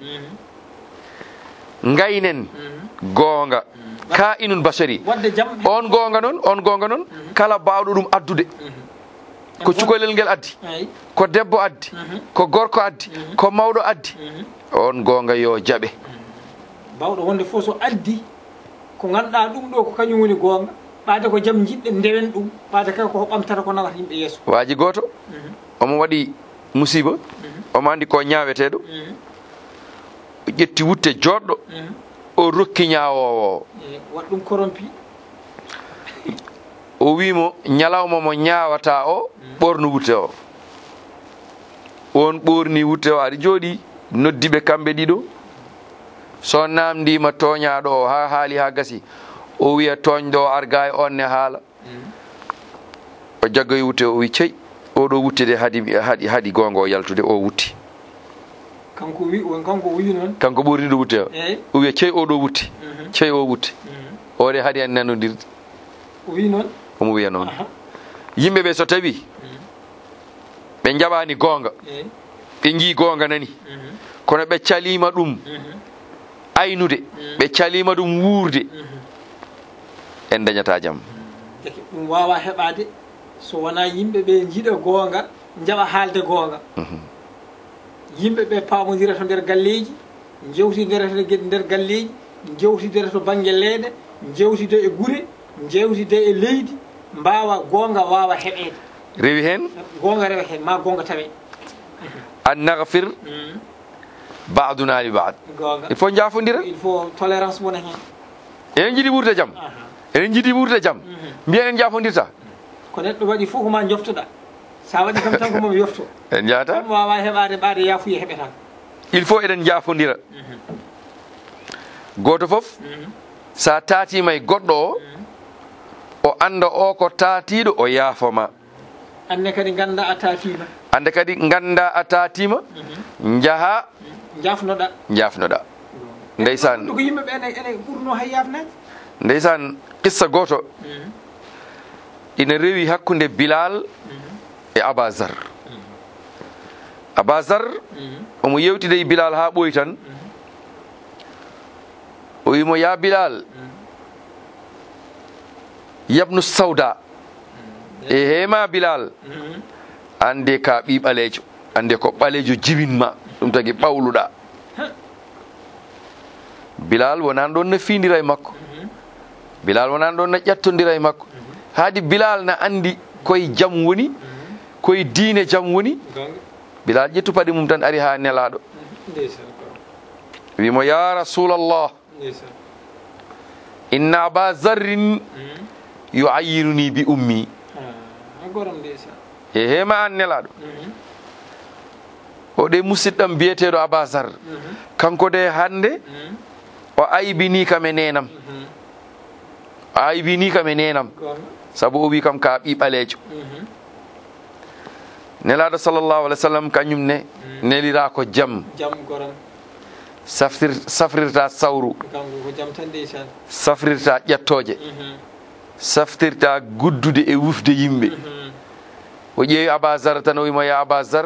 gaynen gonga ka inun basari wadde jaam on gonga noon kala bawɗo ɗum addude ko cukalel ngel addi ko debbo addi ko gorko addi ko mawɗo addi on gonga yo jaɓe bawɗo wonde fof so addi ko ganduɗa ɗum ɗo ko kañum woni gonga ɓaade ko jaam jiɗɗen ndewen ɗum ɓaade kay ko ɓamtata ko nawata yimɓe yeeso waaji goto omo waɗi musiba omo andi ko ñaweteɗo o ƴetti wutte joɗɗo o rokki ñawowo waɗ ɗum corrompi o wimo ñalawma mo ñawata o ɓorno wutte o on ɓorni wutte o aɗa jooɗi noddiɓe kamɓe ɗiɗo so namdima toñaɗo o ha haali ha gasi o wiya toñɗo o arga e onne haala o jaggoye wutte o wi cey oɗo wuttede haɗi gonga o yaltude o wutti kanko wi noon kanko ɓorniɗo wutte o wiya cey oɗo wutti cey o wutti ode haɗi en nanodirde o wi noon omo wiya noon yimɓeɓe so tawi ɓe jaɓani gonga ɓe jii gonga nani kono ɓe calima ɗum aynude ɓe calima ɗum wuurde en dañata jaam ɗum wawa heɓade so wona yimɓeɓe jiiɗa gonga jaɓa haalde gonga yimɓeɓe pamodira to nder galleji jewtidere to nder galleji jewtidere to banggue leeɗe jewtide e guure jewtide e leydi mbawa gonga wawa heɓede rewi hen gonga rewa hen ma gonga tawe an nagfir baduna li bad gonga il faut jafodira il faut tolérance wona hen enen jiiɗi ɓurde jaam enen jiiɗi ɓurde jaam mbiyen en jafodirta ko neɗɗo waɗi fof ko ma joftoɗa sa waɗi kam tan ko mami yofto en jahata wawa heɓade ɓaade yafuya heɓetaka il faut eɗen jaafondira goto fof sa tatima e goɗɗo o anda o ko taatiɗo o yaafoma anne kadi ganda a tatima ande kadi ganda a tatima jaaha jafnoɗa ndeysan ko yimɓeɓe ene ɓurno hay yafnaade ndeysan qissa goto ina rewi hakkude Bilal e Abazar Abazar omo yewtide e Bilal ha ɓoyi tan o wimo ya Bilal yabnu sawda e hema Bilal ande ka ɓi ɓalejo ande ko ɓalejo jibinma ɗum tagi ɓawluɗa Bilal wonan ɗon no findira e makko Bilal wonan ɗon no ƴattodira e makko haadi Bilal na andi koye jaam woni koye diine jaam woni Bilal ƴettu paɗe mum tan ari ha nelaɗo wimo ya rasulallah inna aba zarrin yu'ayyiruni bi ummi e hema an nelaɗo o de musidɗam biyeteɗo Aba Zar kanko de hande o aybini kam e nenam o aybini kam e nenam sabu o wi kam ka ɓi ɓalejo nelaɗo sallllahu alih w sallam kañum ne nelira ko jaam safrirta sawru safrirta ƴettoje saftirta guddude e wufde yimɓe o ƴeewi Aba Zar tan o wimo ya Aba Zar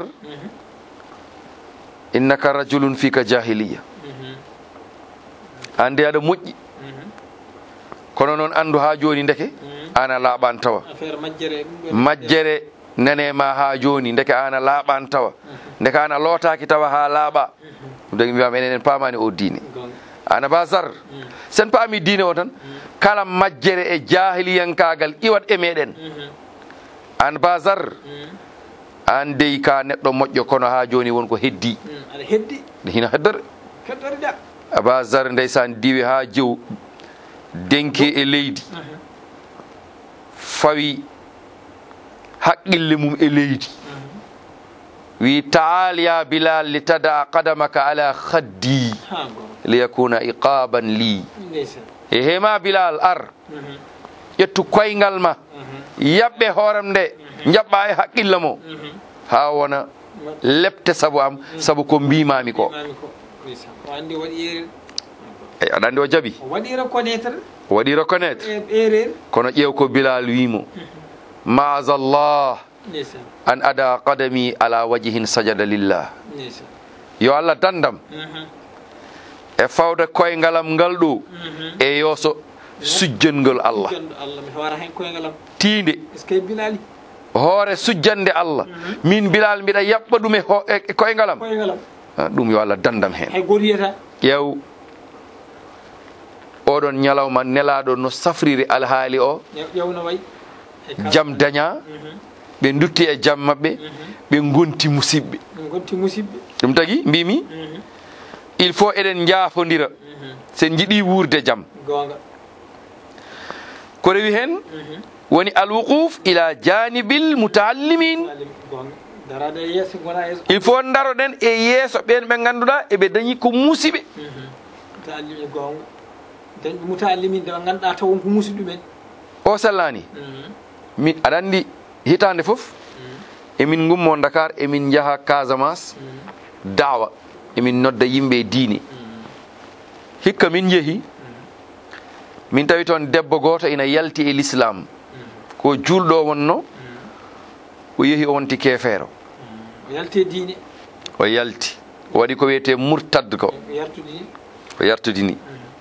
innaka rajulun fika jahiliya ande aɗa moƴƴi kono noon andu ha joni ndeke ana laaɓan tawa majjere nanema ha joni ndeke ana laaɓan tawa ndeke ana lootaki tawa ha laaɓa ɗum dagi mbiyama enen pamani o diine an Aba Zar sen paami diine o tan kala majjere e jahiliyankagal iwat e meɗen an Aba Zar an dey ka neɗɗo moƴƴo kono ha joni wonko heddi hina heddore Aba Zar ndeysan diwi ha jew denke e leydi fawi haqqille mum e leydi wi taal ya Bilal li tada qadamaka ala khaddi liyakuna iqaban li e hema Bilal ar ƴettu koyngal ma yaɓɓe hooram nde jaɓɓa e haqqilla mo ha wona lepte sabu am sabu ko mbimami ko eyi aɗa andi o jaaɓi waɗi reconnaître kono ƴeew ko Bilal wimo maazallah an ada qadami ala wajhin sajada lillah yo Allah dandam e fawde koyngalam ngal ɗo e yoso sujjangol Allah tiinde hoore sujjande Allah min Bilal mbiɗa yaɓɓa ɗum e koyngalam ɗum yo Allah dandam hen ƴeew oɗon ñalawma nelaɗo no safriri alhaali o jaam daña ɓe dutti e jaam maɓɓe ɓe gonti musidɓe ɗum tagi mbimi il faut eɗen jaafodira sen jiiɗi wurde jaam ko rewi hen woni alwuquf ila janibil mutaallimin il faut daroɗen e yeeso ɓen ɓe ganduɗa eɓe dañi ko musiɓe mutaallimin ɓe ganduɗa taw wonko musiɗ ɗumen o sellani min aɗa andi hitande foof emin gummo Dakar emin jaaha Casamance dawa emin nodda yimɓe diine hikka min jeehi min tawi toon debbo goto ina yalti e l'islam ko julɗo wonno o yeehi o wonti kefeero o yalti o waɗi ko wiyete murtad ko o yartudini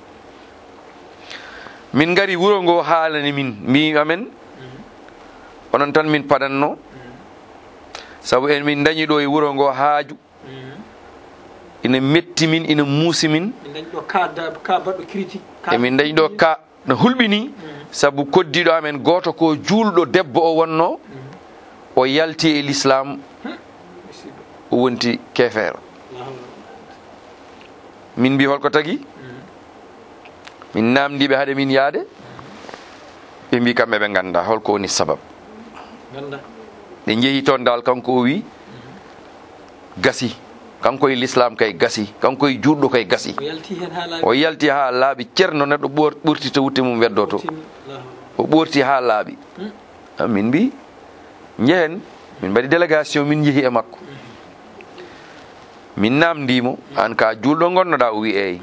min gari wuro ngo haalani min mbi amen onon tan min padanno sabu en min dañi ɗo e wuro ngo haaju ina metti min ina muusi min emin dañi ɗo ka no hulɓini sabu koddiɗo amen goto ko julɗo debbo o wonno o yalti e l'islam o wonti kefeero min mbi holko tagi min namdiɓe haade min yaade ɓe mbi kamɓe ɓe ganda holko woni sabab ɓe jeehi toon dal kanko o wi gasi kanko e l'islam kay gasi kanko e juɗɗo kay gasi o yalti hen ha o yalti ha laaɓi ceerno neɗɗo ɓurti to wutte mum weddoto o ɓorti ha laaɓi min mbi jehen min mbaɗi délégation min jeehi e makko min namdimo an ka julɗo gonnoɗa o wi eyi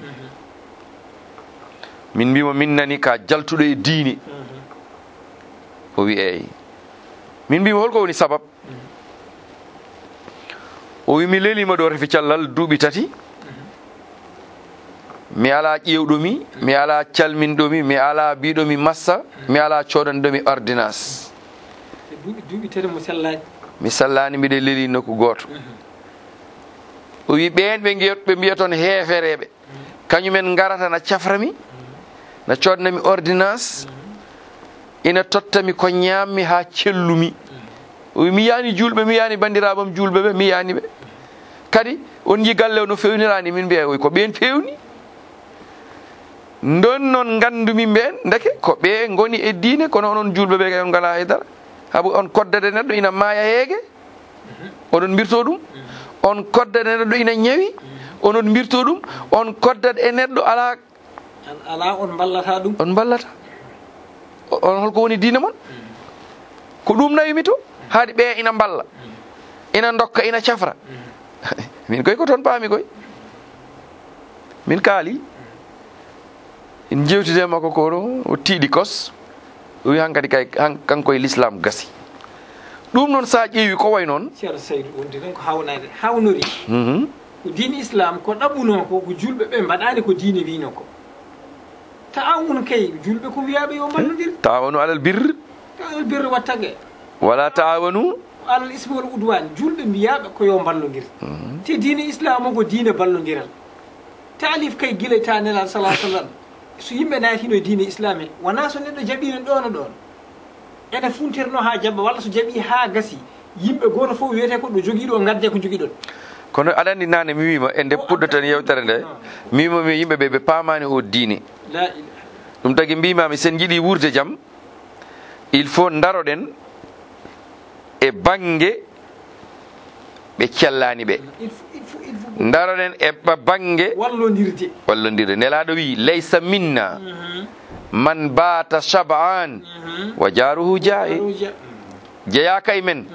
min mbimo min nani ka jaltuɗo e diine o wi eyi min mbimo holko woni sabab o wi mi lelima ɗo refi callal duuɓi tati mi ala ƴewɗomi mi ala calminɗomi mi ala mbiɗomi massa mi ala coɗanɗomi ordonnance duuɓi tati mo sellani mi sallani mbiɗe leeli nokku goto o wi ɓen ɓe mbiya toon heefereɓe kañumen garata na caframi na coɗnami ordonnance ina tottami ko ñammi ha cellumi o wi mi yani julɓe mi yani bandiraɓam julɓe ɓe mi yani ɓe kadi on ji galle o no fewnirani min mbiya ko ɓen fewni ndon noon gandumi ɓen deke ko ɓe goni e diine kono onon julɓe ɓe kay on ngala haydara haabo on koddade neɗɗo ina maaya heege oɗon mbirto ɗum on koddade neɗɗo ina ñawi onon mbirto ɗum on koddade e neɗɗo ala on ballata ɗum on ballata on holko woni diine mon ko ɗum nawimi to haade ɓe ina balla ina dokka ina cafra min koy ko toon paami koy min kaali en jewtide makko koɗo o tiiɗi kos o wi hankadi kay kanko e l'islam gasi ɗum noon sa ƴeewi ko way noon ceerno Saydou wonde tan ko hawnade hawnori ko diine islam ko ɗaɓɓuno ko julɓe ɓe mbaɗani ko diine wino ko ta'awun kay julɓe ko wiyaɓe yo ballodir ta'awanu alal birr wattage wala ta'awanu alal ismi wal udwan julɓe mbiyaɓe ko yo ballodir te diine islam o ko diine ballodiral taalif kay guila ta nelal salah sallam so yimɓe naatino e diine islam he wona so neɗɗo jaɓino ɗon ɗon ene funtirno ha jaɓa walla so jaɓi ha gasi yimɓe goto fof wiyete ko ɗo joguiɗo gadde ko joguiɗon kono aɗa andi nane mi wima e nde puɗɗoten yewtere nde mi wimami yimɓeɓe ɓe paamani o diine ɗum tagui mbimami sen jiiɗi wurde jaam il faut daroɗen e banggue ɓe cellani ɓe daroɗen e banggue wallodirde nelaɗo wi laysa minna man bata shab'an wa jaruhu ja'i jeeya kay men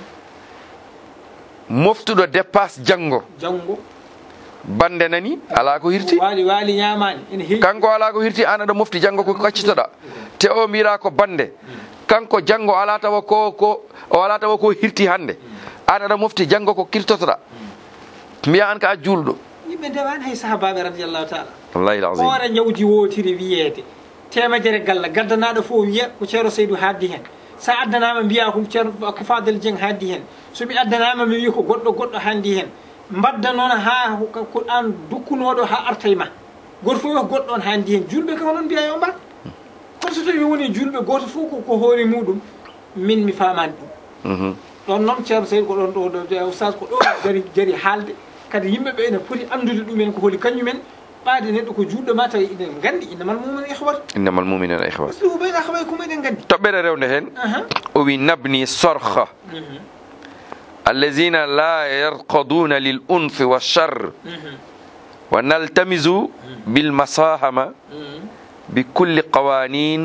moftuɗo dépasse janggo bande nani ala ko hirti wali ñamani kanko ala ko hirti an aɗa mofti janggo ko kaccitoɗa te o mbira ko bande kanko janggo ala tawa o ala tawa ko hirti hande an aɗa mofti janggo ko kirtotoɗa mbiya an ka julɗo yimɓe ndewani hay sahabaɓe radiallahu taala wallahi alazim hoore ñawdi wotiri wiyede temedere galla gaddanaɗo fof wiya ko ceerno Saydou haddi hen sa addanama mbiya ko ceerno ko Fadel Dieng haddi hen somi addanama mi wi ko goɗɗo handi hen mbadda noon ha ko an dukkunoɗo ha arta e ma goto fof ko goɗɗo on handi hen julɓe ka honon mbiya yo mbat kono so tawi woni julɓe goto fof ko hoore muɗum min mi famani ɗum ɗon noon ceerno Saydou ko ɗon ɗo oustage ko ɗo jari haalde kadi yimɓeɓe ene poti andude ɗumen ko holi kañumen ɓaade neɗɗo ko juɗɗo ma tawi inen gandi innamal mumina ihwat innamal mumina ihwat ɓeyɗa akhaway ko meɗen gandi toɓɓere rewde hen o wi nabni sorha allazina la yarqaduna lil unfi wa charr wa naltamisu bil masahama bi kulli qawanin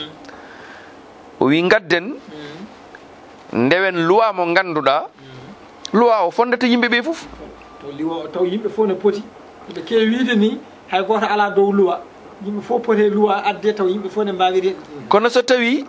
o wi gadden ndewen loi mo ganduɗa loi o fondata yimɓeɓe foof taw yimɓe fof ne poti ɓe kewi wiide ni hay goto ala dow loi yimɓe fof poti loi adde taw yimɓe fof ne mbawiri kono so tawi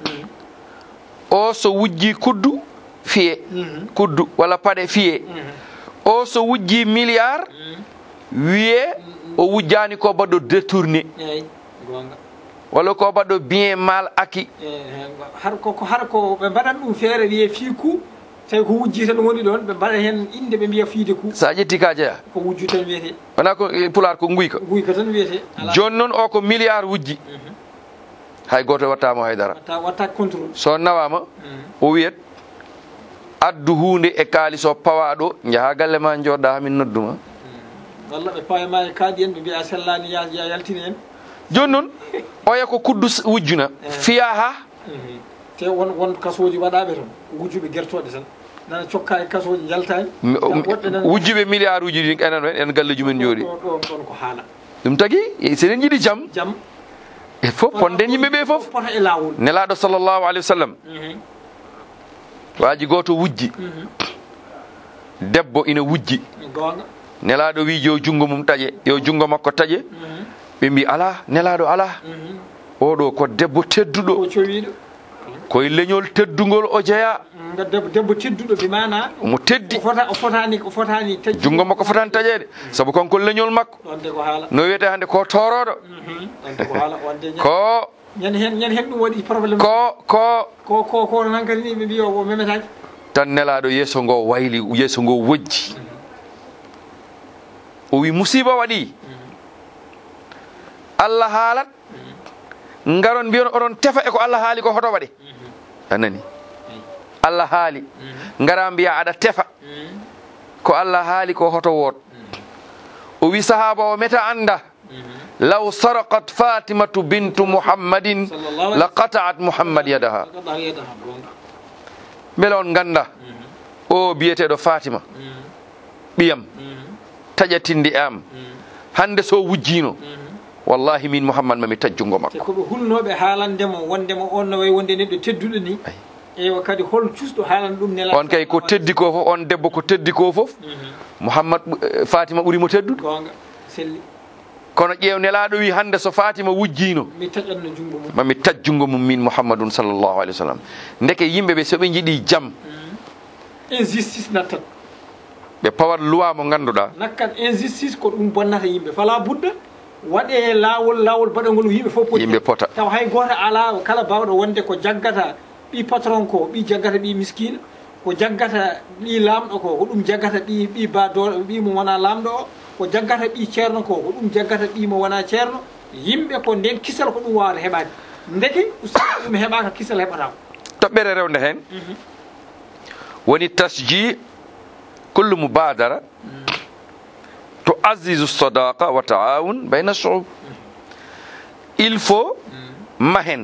o so wujji kuddu fiye kuddu walla paɗe fiye o so wujji milliard wiye o wujjani ko baɗɗo détourné walla ko baɗɗo bien mal acquis har ko ɓe mbaɗat ɗum feere wiye fiiku tawi ko wujji tan woni ɗon ɓe mbaɗa hen inde ɓe mbiya fiide ku sa ƴetti ka jeeya ko wujju tan wiyete wona ko pular ko guyka tan wiyete joni noon o ko milliard wujji hay goto wattamo haydara watta contrôle so nawama o wiyat addu hunde e kalis o pawaɗo jaaha galle ma joɗɗa hamin nodduma walla ɓe pawema e kaadi en ɓe mbiya sellani ya yaltini en joni noon oya ko kuddu wujjuna fiya ha te won kasoji waɗaɓe toon wujjuɓe guertoɗe tan nana cokka e kasoji jaltani wujjuɓe milliard uji ɗi enen en galleji men jooɗi ɗon ko haala ɗum tagi seɗen jiiɗi jaam jaam e fof ponden yimɓe ɓe fof pota e lawol nelaɗo sallllahu alayhi wa sallam waaji goto wujji debbo ina wujji gonga nelaɗo wi yo jungo mum taƴe yo jungo makko taƴe ɓe mbi ala nelaɗo ala oɗo ko debbo tedduɗo o cowiɗo koye leñol teddugol o jeeya debbo tedduɗo bi mana mo teddi o fotani teddi jungo makko fotani taƴede saabu konko leñol makko wonde ko haala no wiyete hande ko toroɗo wonde ko haala wonde ko ñan hen ɗum waɗi probléme ko nankadi ni ɓe mbi o memetaki tan nelaɗo yeeso ngo wayli yeeso ngo wojji o wi musiba waɗi Allah haalat ngaron mbiyon oɗon tefa e ko Allah haali ko hoto waɗe anani Allah haali ngara mbiya aɗa tefa ko Allah haali ko hoto woot o wi sahaba o meta anda law saraqat fatimatu bintu muhammadin la qata'at muhammad yadaha beele on ganda o biyeteɗo fatima ɓiyam taƴatindi am hande so wujjino wallahi min muhammad mami tajjungo makko koɓe hulnoɓe haalandemo wondemo on no way wonde neɗɗo tedduɗo ni ewa kadi hol cusɗo haalan ɗum nela on kay ko teddi ko fof on debbo ko teddi ko fof muhammad fatima ɓuurimo teddude gonga selli kono ƴeew nelaɗo wi hande so fatima wujjino mi taƴanno jungo mum mami tajjungo mum min muhammadun sallllahu alih wa sallam ndeke yimɓeɓe soɓe jiiɗi jaam injustice nattat ɓe pawat loi mo ganduɗa nakkat injustice ko ɗum bonnata yimɓe fala budda waɗe lawol baɗagol yimɓe fof yimɓe pota taw hay goto ala kala bawɗo wonde ko jaggata ɓi patron ko ɓi jaggata ɓi miskina ko jaggata ɓi lamɗo ko ɗum jaggata ɓi badoɗo ɓi mo wona lamɗo o ko jaggata ɓi ceerno ko ɗum jaggata ɓi mo wona ceerno yimɓe ko nden kisal ko ɗum wawata heɓade ndeki ɗum heɓaka kisal heɓata ko toɓɓere rewde hen woni tasji kullu mubadara to azizu sadaqa wa taawun bayna shu'ub il faut mahen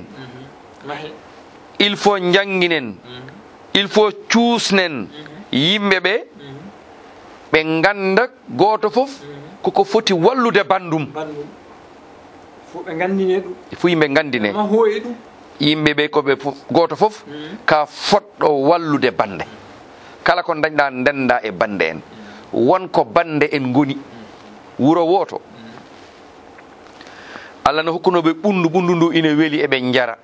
il faut janginen il faut cuusnen yimɓe ɓe ɓe ganda goto fof koko foti wallude bandum fo ɓe gandine ɗum fo yimɓe gandine ma hooye ɗum yimɓe ɓe koɓe goto fof ka fotɗo wallude bande kala ko dañɗa ndenda e bande en wonko bande en goni wuro woto Allah no hokkunoɓe ɓundu ndu ina weeli eɓe jara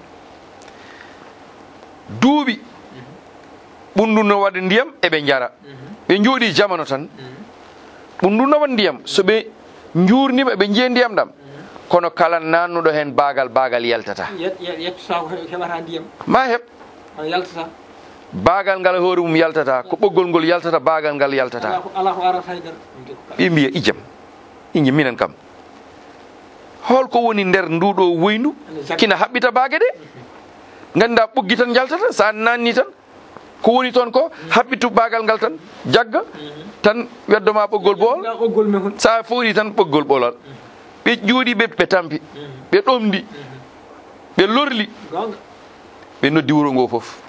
duuɓi ɓundu no waɗa ndiyam eɓe jara ɓe jooɗi jamano tan ɓundu no waɗa ndiyam so ɓe jurnima ɓe jiiye ndiyam ɗam kono kala nannuɗo hen bagal yaltata yettota ko heɓata ndiyam ma heɓ yaltata bagal ngal hoore mum yaltata ko ɓoggol ngol yaltata bagal ngal yaltata ala ko arata haydara ɓe mbiya ijam inji minen kam holko woni nder nduɗo woyndu kina haɓɓita bague ɗe ganda ɓoggi tan jaltata sa nanni tan ko woni toon ko haɓɓitu bagal ngal tan jagga tan weddoma ɓoggol bool sa foori tan ɓoggol ɓolal ɓe ƴuuɗi ɓe tampi ɓe ɗomdi ɓe lorli ɓe noddi wuro ngo foof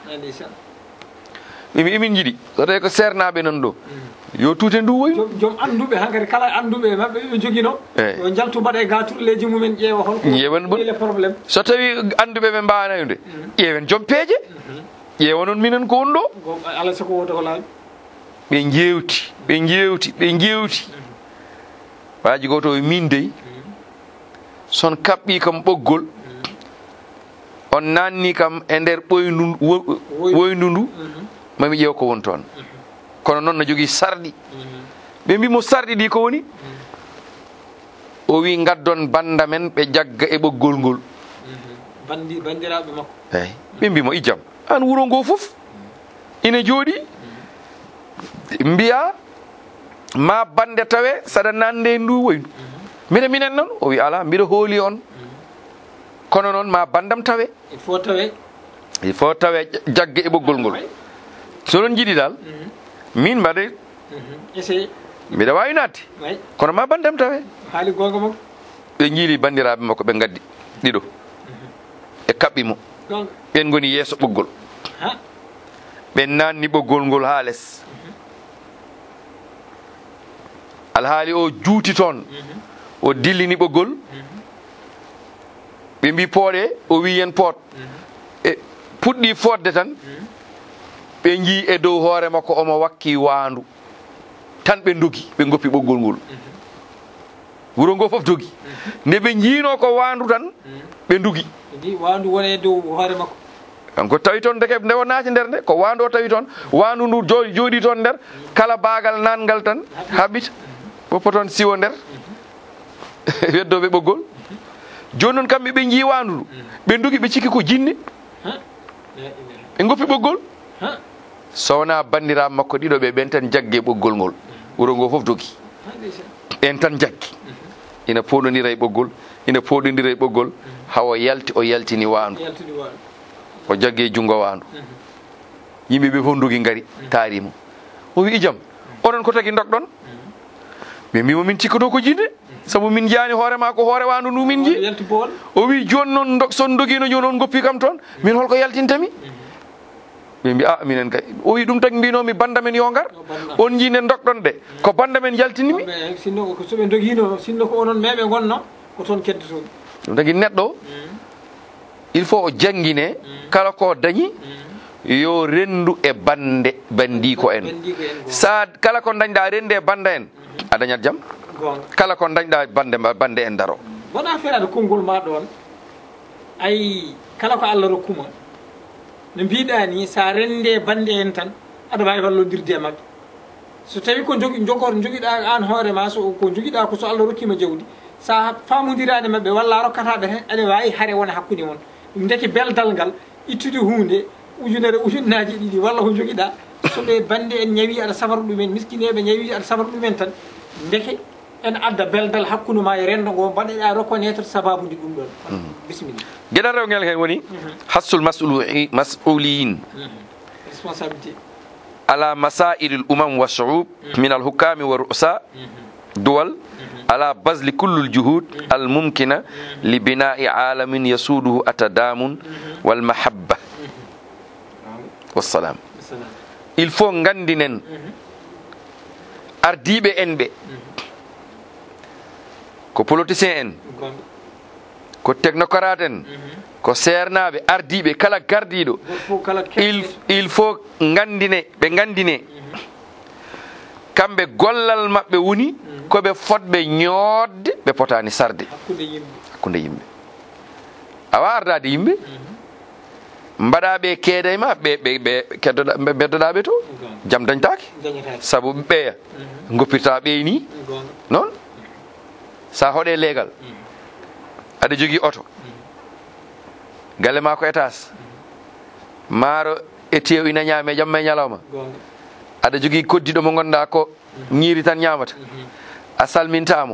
emin jiiɗi so tawi ko sernaɓe nan ɗo yo tuute ndu woyi joom anduɓe hankkadi kala anduɓe mabɓe ɓe joguino yo jaltu mbaɗa e gaturleji mumen ƴeewa holko ƴeewen probléme so tawi anduɓe ɓe mbawanayo nde ƴeewen joom peeje ƴeewa noon minen ko woni ɗo ala soko woto ko laaɓi ɓe jewti waji goto min dey son kaɓɓi kam ɓoggol on nanni kam e nder ɓoyndu woyndu ndu mami ƴeew ko woni toon kono noon no jogui sarɗi ɓe mbimo sarɗi ɗi ko woni o wi gaddon banda men ɓe jagga e ɓoggol ngol bandiraɓe makko eyi ɓe mbimo ijam an wuro ngo foof ina jooɗi mbiya ma bande tawe saɗa nande ndu woyndu minen noon o wi ala mbiɗa hooli on kono noon ma bandam tawe il faut tawe jagge e ɓoggol ngol soɗon jiiɗi dal min mbaɗa mbiɗa wawi nadde kono ma bandam tawe haali gonga makko ɓe jiili bandiraɓe makko ɓe gaddi ɗiɗo e kaɓɓimo ɓen goni yeeso ɓoggol ɓe nanni ɓoggol ngol ha less alhaali o juuti toon o dillini ɓoggol ɓe mbi pooɗe o wi yen poot e puɗɗi fodde tan ɓe jii e dow hoore makko omo wakki waandu tan ɓe dogi ɓe goppi ɓoggol ngol wuro ngo fof dogi nde ɓe jiino ko waandu tan ɓe dugi waandu woni e dow hoore makko kanko tawi toon deke nde o naati nder nde ko waandu o tawi toon waandu ndu jooɗi toon nder kala baagal nangal tan haɓita woppa toon siwo nder weddoɓe ɓoggol joni noon kamɓe ɓe jii waandu ndu ɓe dugi ɓe cikki ko jinne ɓe goppi ɓoggol so wona bandiraɓe makko ɗiɗo ɓe ɓen tan jagge ɓoggol ngol wuro ngo fof dogi ɓen tan jaggi ina poɗodira e ɓoggol ina poɗodira e ɓoggol hawo yalti o yaltini waandu o jagge junngo waandu yimɓe ɓe fof dogi ngari taarimo o wi ijam oɗon ko tagi dokɗon ɓe mbimo min cikkato ko jinde saabu min jaani hoore ma ko hoore waandu ndu min ji o wi joni noon son dogino joni on goppi kam toon min holko yaltintami ɓe mbi a minen kay o wi ɗum tagi mbinomi banda men yo ngar on ji nde dokɗon de ko banda men yaltinimi sinno ko soɓe dogino sinno ko onon meɓe gonno ko toon keddotoɓe ɗum tagi neɗɗo il faut o jangguine kala ko dañi yo rendu e bande bandiko en sa kala ko dañɗa rende e banda en a dañat jaam kala ko dañɗa bande en daro wona feerade konngol ma ɗon ayi kala ko Allah rokkuma no mbiɗa ni sa rende bande en tan aɗa wawi wallodirde e mabɓe so tawi ko joguiɗa an hoore ma so ko joguiɗa ko so Allah rokkima jawdi sa famodirade mabɓe walla rokkataɓe hen aɗa wawi haare wona hakkude mon ɗum deke beldal ngal ittude hunde ujunnaji ɗiɗi walla ko joguiɗa soɓe bande en ñawi aɗa safara ɗumen miskineɓe ñawi aɗa safara ɗumen tan deke en adda beldal hakkude ma e rendo ngo mbaɗeɗa reconnaître sababude ɗum ɗon bisimilla gueɗal rewgel hen woni hassul mas'uliyin responsabilité ala masail l umam wa shu'ub min al hukami wa ru'sa duwal ala bazli kullu l juhud al mumkina li bina'i alamin yasuduhu atadamun wal mahabba wassalam il faut gandinen ardiɓe en ɓe ko politicien en ko technocrate en ko sernaɓe ardiɓe kala gardiɗo il faut gandine ɓe gandine kamɓe gollal maɓɓe woni koɓe fotɓe ñoodde ɓe potani sarde hakkude yimɓe awa ardade yimɓe mbaɗaɓe keeday ma ɓe beddoɗaɓe to jaam dañtake saabu ɓeeya goppirta ɓeyni noon sa hoɗe leegal aɗa jogui oto galle ma ko étage maaro e tew ina ñaame jamma e ñalawma aɗa jogui koddiɗo mo gonɗa ko ñiiri tan ñamata a salmintamo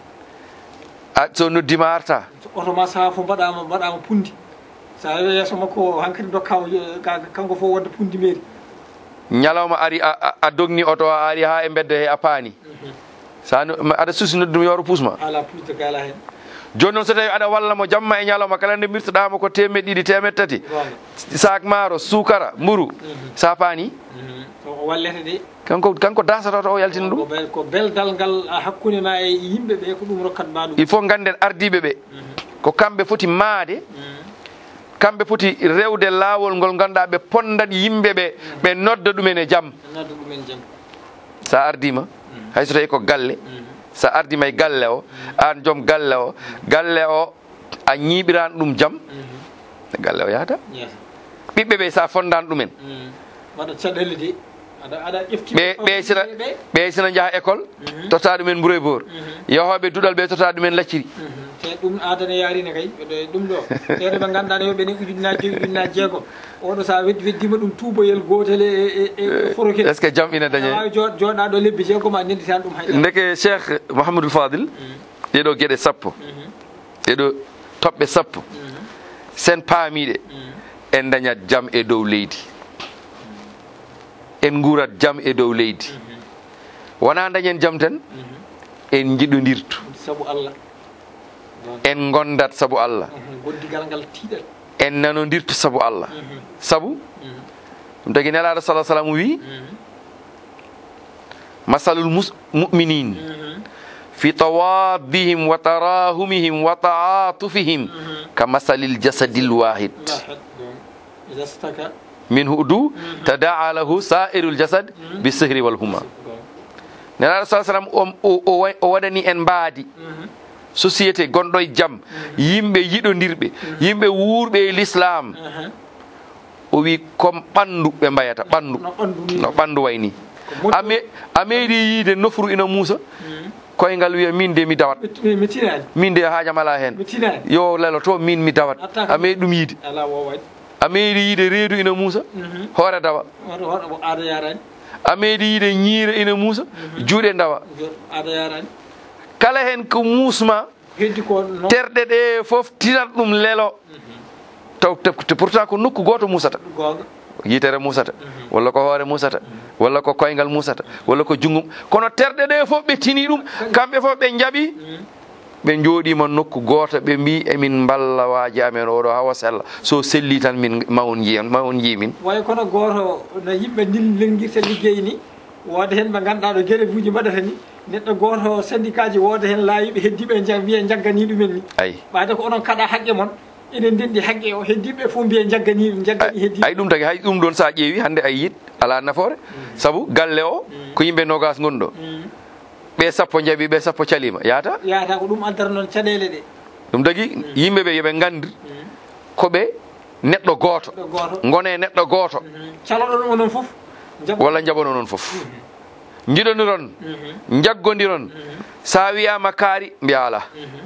so noddima arta oto ma saha fo mbaɗama pundi sa yeeso makko hankkadi dokkama kanko fof wonde pundi meeri ñalawma ari a dogni oto a ari ha e bedde he a paani sa aɗa susi noddum yoro pusma ala pusde gala hen joni noon so tawi aɗa wallamo jamma e ñalawma kala nde mirtoɗama ko temeɗɗe ɗiɗi temeɗɗe tati sac maaro sukara mburu sa paani o wallete de kanko dasata to o yaltina ɗum ko beldal ngal hakkude ma e yimɓe ɓe ko ɗum rokkat ma ɗum il faut ganden ardiɓe ɓe ko kamɓe foti maade kamɓe foti rewde laawol ngol ganduɗa ɓe pondat yimɓe ɓe ɓe nodda ɗumen e jaam sa ardima hayso tawi ko galle sa ardima e galle o an joom galle o a ñiɓiran ɗum jaam galle o yahata ɓiɓɓe ɓe sa fondani ɗumen waɗa caɗele de ɓe sina jaaha école totta ɗumen Mbouré Bor yahoɓe duɗal ɓe totta ɗumen Lacciri te ɗum adana yarine kay ɗum ɗo ɓeɗo ɓe ganduɗa ne ɓene ujunnaji jeegom oɗo sa weddima ɗum tuboyel gotel e forokel est ce que jaam ina dañe wawi joɗɗa ɗo lebbi jeegom a ndenditan ɗum hay ndeke Cheikh Mouhamadoul Fadil ɗeɗo gueɗe sappo ɗeɗo toɓɓe sappo sen paamiɗe en dañat jaam e dow leydi en guurat jaam e dow leydi wona dañen jaam tan en jiɗodirtu sabu Allah en gondat sabu Allah gondigal ngal tiiɗal en nanodirtu sabu Allah sabu ɗum tagi nelaɗo sallah sallam wi masalul muminin fi tawaddihim wa tarahumihim wa ta'atufihim ka masalil jasadil wahid min hudu tadaa lahu sa'irul jasad bisihri wal huma nelaɗo sallah sallam o waɗani en mbaadi société gonɗo e jaam yimɓe yiɗodirɓe yimɓe wuurɓe e l'islam o wi comme ɓanndu ɓe mbayata ɓanndu no ɓanndu wayni a meeɗi yiide nofru ina muusa koyngal wiya min de mi dawat min de haajam ala heen yo leloto min mi dawat a meeɗi ɗum yiide a meeɗi yiide reedu ina muusa hoore dawa a meeɗi yiide ñiire ina muusa juuɗe dawa kala hen ko muusma terɗe ɗe fof tinat ɗum lelo taw te pourtant ko nokku goto musata yitere musata walla ko hoore musata walla ko koyngal musata walla ko junggum kono terɗe ɗe fof ɓe tini ɗum kamɓe fof ɓe jaaɓi ɓe jooɗima nokku goto ɓe mbi emin balla waaji amen oɗo hawa sella so selli tan min ma on jiimin way kono goto no yimɓe lengguirta liggey ni wooda hen ɓe ganduɗa ɗo guéré uji mbaɗata ni neɗɗo goto syndicat ji wooda hen laayiɓe heddiɓe wiye jaggani ɗumen ni ayi ɓade ko onon kaɗa haqqe moon enen ndendi haqqe o heddiɓe fof mbiye jaggani heddiɓe ay ɗum tagi hay ɗum ɗon sa ƴeewi hande a yiyit ala nafoore saabu galle o ko yimɓe nogas gonɗo ɓe sappo jaaɓi ɓe sappo calima yaata ko ɗum addata noon caɗele ɗe ɗum tagi yimɓeɓe yooɓe gandir koɓe neɗɗo goto gone neɗɗo goto caloɗon onon fof walla jaɓono noon fof jiɗodiron jaggodiron sa wiyama kaari mbiya ala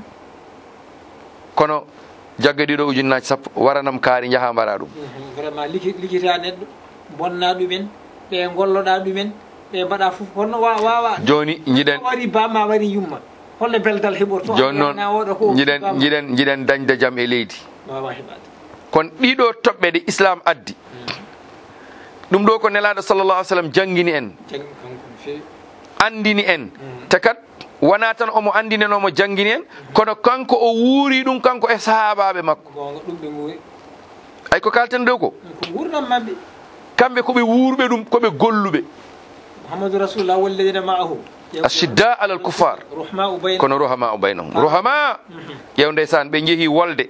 kono jaggadiɗo ujunnaji sappo waranam kaari jaaha mbara ɗum vraiment likita neɗɗo bonna ɗumen ɓe golloɗa ɗumen ɓe mbaɗa fof honno wawa joni jiɗen wari bamma wari yumma holle beldal heɓorto joni noon jiɗen dañde jaam e leydi wawa heɓade kono ɗiɗo toɓɓe ɗe islam addi ɗum ɗo ko nelaɗo sallallah alih sallam jangguini en andini en te kat wona tan omo andini en omo jangguini en kono kanko o wuuri ɗum kanko e sahabaɓe makko ay ko kalten ɗo ko gurdam mabɓe kamɓe koɓe wuurɓe ɗum koɓe golluɓe muhammadou rasulullah walladina maahu ashidda alal kuffar kono rohama u baynahum rohama ƴew ndeysan ɓe jeehi wolde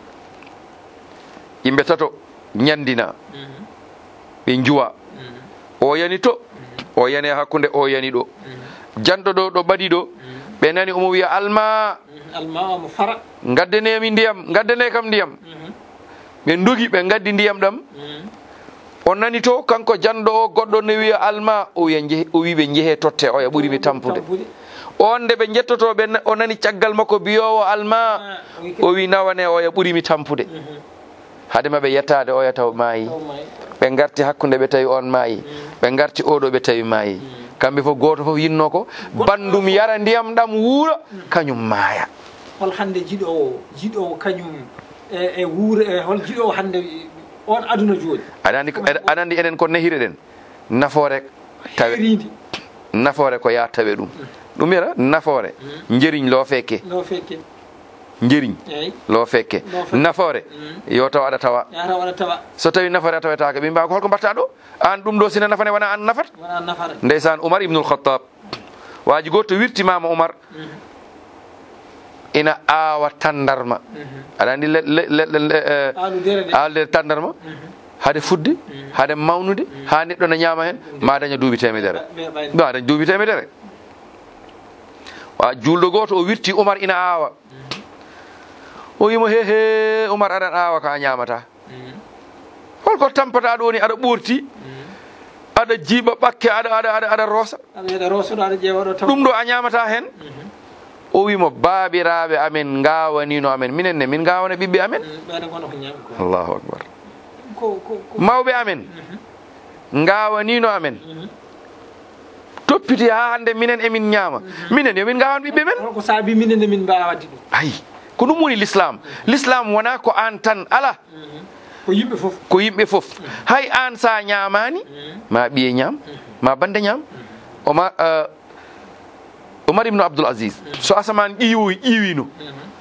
yimɓe tato ñandina ɓe juwa o yani to o yani hakkude o yani ɗo janɗo ɗo ɗo ɓaɗi ɗo ɓe nani omo wiya alma omo fara gaddanemi ndiyam gaddane kam ndiyam ɓe dogi ɓe gaddi ndiyam ɗam o nani to kanko janɗo o goɗɗo ne wiya alma o wi ɓe jeehe totte oya ɓuurimi tampude on nde ɓe jettotoɓe o nani caggal makko biyowo alma o wi nawane oya ɓuurimi tampude hadema ɓe yettade oya taw maayi ɓe garti hakkude ɓe tawi on maayi ɓe garti oɗo ɓe tawi maayi kamɓe fof goto fof yinno ko bandum yara ndiyam ɗam wuura kañum maaya hol hande jiɗowo kañum e wuura e hol jiɗowo hande on aduna jooɗi aɗa andi enen ko nehire ɗen nafoore tawe nafoore ko ya tawe ɗum ɗum yara nafoore jeriñ lo fekke jeriñ lo fekke nafoore yo taw aɗa tawa so tawi nafoore a tawetaka ɓe mbawa ko holko mbatta ɗo an ɗum ɗo sina nafane wona an nafat ndeysan oumar ibnul khattab waji goto wirtimama oumar ina awa tandarma aɗa andi aalde tandarma haade fudde haade mawnude ha neɗɗo ne ñaama hen ma daña duuɓi temedere ma daña duuɓi temedere wa julɗo goto o wirti oumar ina awa o wimo hehe oumar aɗan awa ka ñamata holko tampata ɗo ni aɗa ɓorti aɗa jiiɓa ɓakke aɗa roosa ɗum ɗo a ñamata hen o wimo baabiraɓe amen gawanino amen minenne min gawana ɓiɓɓe amen allahu akbar mawɓe amen gawanino amen toppiti ha hande minen emin ñaama minen yomin gawan ɓiɓɓe men ko saabi minen min mbawa wadde ɗum ayi ko ɗum woni l'islam l'islam wona ko an tan ala ko yimɓe fof hay an sa ñamani ma ɓiye ñam ma bande ñam Omar ibn Abdul Aziz so asaman ƴiwino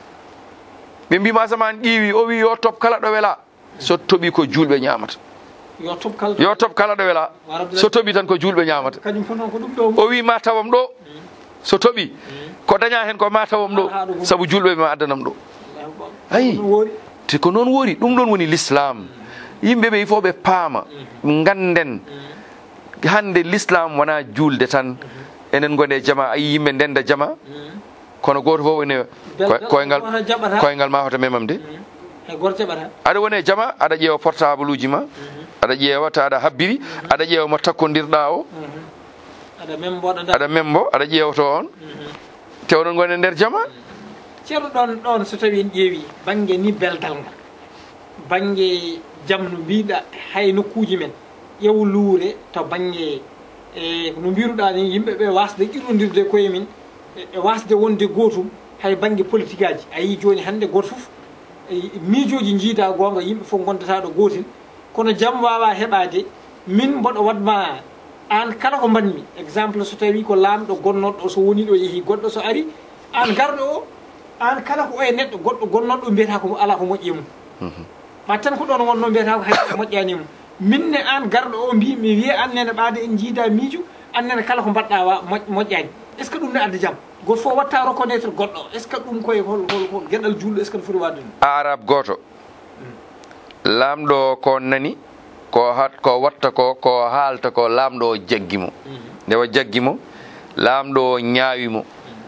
ɓe mbima asaman ƴiwi o wi yo top kala ɗo wela so toɓi ko julɓe ñamata yo top kala yo tob kala ɗo wela so toɓi tan ko julɓe ñamata kañum fof noon ko ɗum ɗo o wi ma tawam ɗo so toɓi ko daña hen ko ma tawam ɗo saabu julɓe ma addanam ɗo ayi te ko noon woori ɗum ɗon woni l'islam yimɓe ɓe il faut ɓe paama ganden hande l'islam wona julde tan enen gonde jama ayi yimɓe ndenda jama kono goto fof ene koyngal ma hoto memam de hay goto jaɓata aɗa wone jama aɗa ƴeewa portable uji ma aɗa ƴeewa ta aɗa habbiri aɗa ƴeewa mo takkodirɗa o aɗa membo aɗa ƴeewto on te oɗon gone nder jama ceerno ɗon so tawi en ƴeewi banggue ni beldal ngal banggue jaam no mbiɗa hay nokkuji men ƴeew luure to banggue no mbiruɗa ni yimɓeɓe wasde qirɗodirde koye min e wasde wonde gotum hay banggue politique aji a yii joni hande goto foof miijoji jiida gonga yimɓe fof gondata ɗo gotel kono jaam wawa heɓade min mboɗo watma an kala ko mbanmi exemple so tawi ko lamɗo gonnoɗo so woni ɗo yeehi goɗɗo so ari an garɗo o an kala ko oye neɗɗo goɗɗo gonnoɗo mbiyata ko ala ko moƴƴi mum ma tan ko ɗon wonno mbiyata ko hay moƴƴani mum minne an garɗo o mbi mi wiya annene ɓaade en jiida miijo annene kala ko mbaɗɗa wa moƴƴani est ce que ɗum ne adda jaam goto fof watta reconnaître goɗɗo est ce que ɗum koye hol gueɗal julɗo est ce que ne foti wadde ɗum arab goto lamɗo ko nani ko watta ko haalta ko lamɗo o jaggimo nde o jaggimo lamɗo o ñaawimo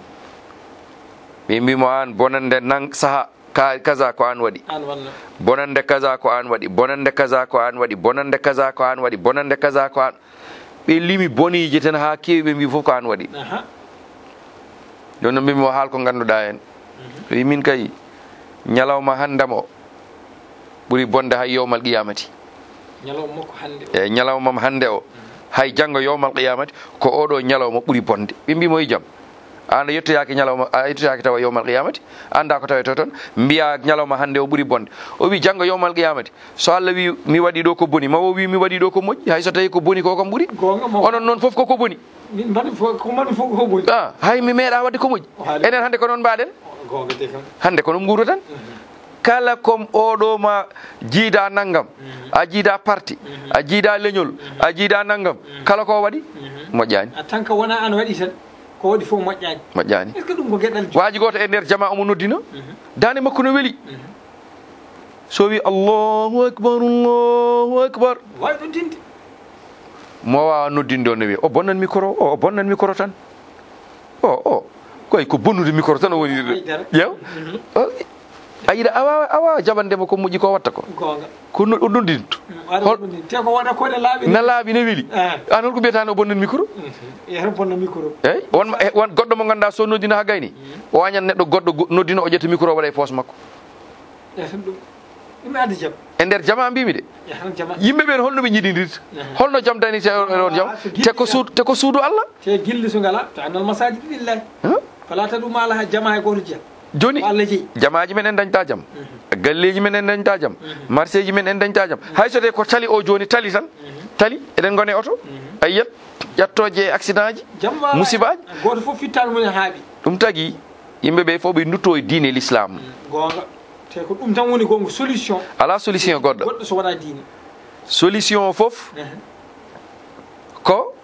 ɓe mbimo an bonande saaha kaza ko an waɗi bonande kaza ko an waɗi bonande kaza ko an waɗi bonande kaza ko an waɗi bonande kaza ko an ɓe limi boniji tan ha kewi ɓe mbi fof ko an waɗi ɗon no mbimi o haal ko ganduɗa hen wi min kay ñalawma handam o ɓuuri bonde hay yowmal qiyamati eyyi ñalawmam hande o hay janggo yowmal qiyamati ko oɗo ñalawma ɓuuri bonde ɓe mbimo e jaam an a yettoyaki ñalawma a yettoyaki tawa yowmal qiyamati anda ko taweto toon mbiya ñalawma hande o ɓuuri bonde o wi janggo yowmal qiyamati so Allah wi mi waɗi ɗo ko boni ma o wi mi waɗi ɗo ko moƴƴi hay so tawi ko boni ko kam ɓuuri onon noon foof koko boni hay mi meeɗa wadde ko moƴƴi enen hande ko noon mbaɗen hande ko noon guuro tan kala kom oɗo ma jiida naggam a jiida parti a jiida leñol a jiida naggam kala ko waɗi moƴƴani tan ko wona an waɗi tan ko waɗi fof moƴƴani est ce que ɗum ko gueɗal waji goto e nder jama omo noddina dande makko no weeli so wi allahu akbar wawi ɗon tinde mo wawa noddinde o no wiya o bonnan micro tan o koy ko bonnude micro tan o woni ƴeew a yiɗa awa jaɓandema ko moƴƴi ko watta ko ko noddinto na laaɓi ne weeli an holko mbiyatano o bonnan micro eyyi won goɗɗo mo ganduɗa so noddina ha gayni o wañan neɗɗo goɗɗo noddina o ƴetta micro o waɗa e poche makko e nder jama mbimi de yimɓe ɓen holno ɓe jiɗidirta holno jaam danite on jaam te ko suudu Allah te gilli so ngala to annal masajid lillahi fala tadu ma laha jama hay goto jeeya joni jamaji men en dañta jaam galleji men en dañta jaam marché ji men en dañta jaam hay so tawi ko tali o joni tali tan tali eɗen gone oto a yiyat ƴattoje e accident ji musibaji goto fof fittano mum haaɓi ɗum tagui yimɓeɓe fof ɓe dutto e diine l'islam gonga te ko ɗum tan woni gonga solution ala solution goɗɗo so waɗa diine solution o foof ko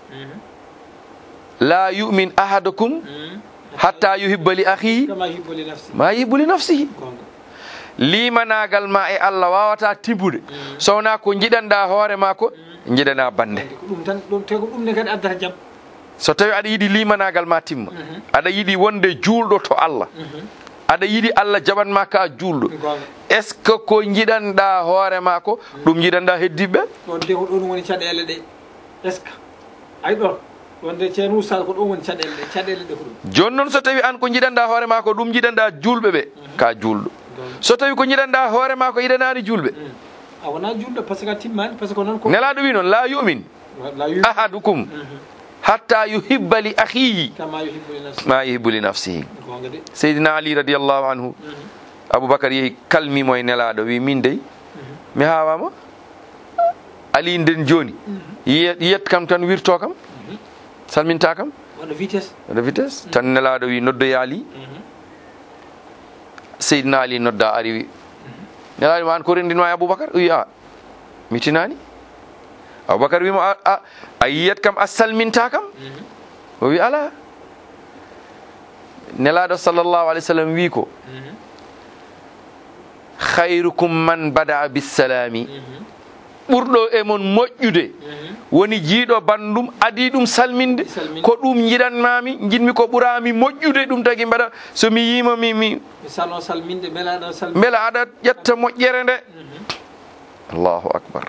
la yumin ahadukum hatta yuhibba li akhihi ma yuhibbu li nafsihi limanagal ma e Allah wawata timbude sowna ko jiɗanɗa hoore ma ko jiɗana bande ɗum tan ɗum te ko ɗum ne kadi addata jaam so tawi aɗa yiiɗi limanagal ma timma aɗa yiiɗi wonde juulɗo to Allah aɗa yiiɗi Allah jaɓanma ka juulɗo est ce que ko jiɗanɗa hoore ma ko ɗum jiɗanɗa heddiɓe ɗon de ko ɗon woni caɗele ɗe est ce que ay ɗon wonde ceerno Oustaz ko ɗon woni caɗele ɗe ko ɗum joni noon so tawi an ko jiɗanɗa hoore ma ko ɗum jiɗanɗa julɓe ɓe ka juulɗo so tawi ko jiɗanɗa hoore ma ko yiɗanani julɓe a wona julɗo par ce que a timmani par ce que noon ko nelaɗo wi noon la yumin ahadukum hatta yuhibba li akhihi ma yuhibbu li nafsihi seydina ali radiallahu anhu aboubacar yeehi kalmimo e nelaɗo wi min dey mi hawama ali nden joni yiyat kam tan wirto kam salminta kam waɗa vitesse tan nelaɗo wi noddoya ali seydina ali nodda ari wi nelaɗo ma an ko rendinma e aboubacar wi a mi tinani Aboubacar wimo a yiyat kam a salminta kam o wi ala nelaɗo sallllahu alih w sallam wi ko khayrukum man bada'a bisalami ɓurɗo e mon moƴƴude woni jiiɗo bandum adi ɗum salminde ko ɗum jiɗanmami jinmi ko ɓurami moƴƴude ɗum tagui mbaɗa somi yima mi salno salminde beela beela aɗa ƴetta moƴƴere nde allahu akbar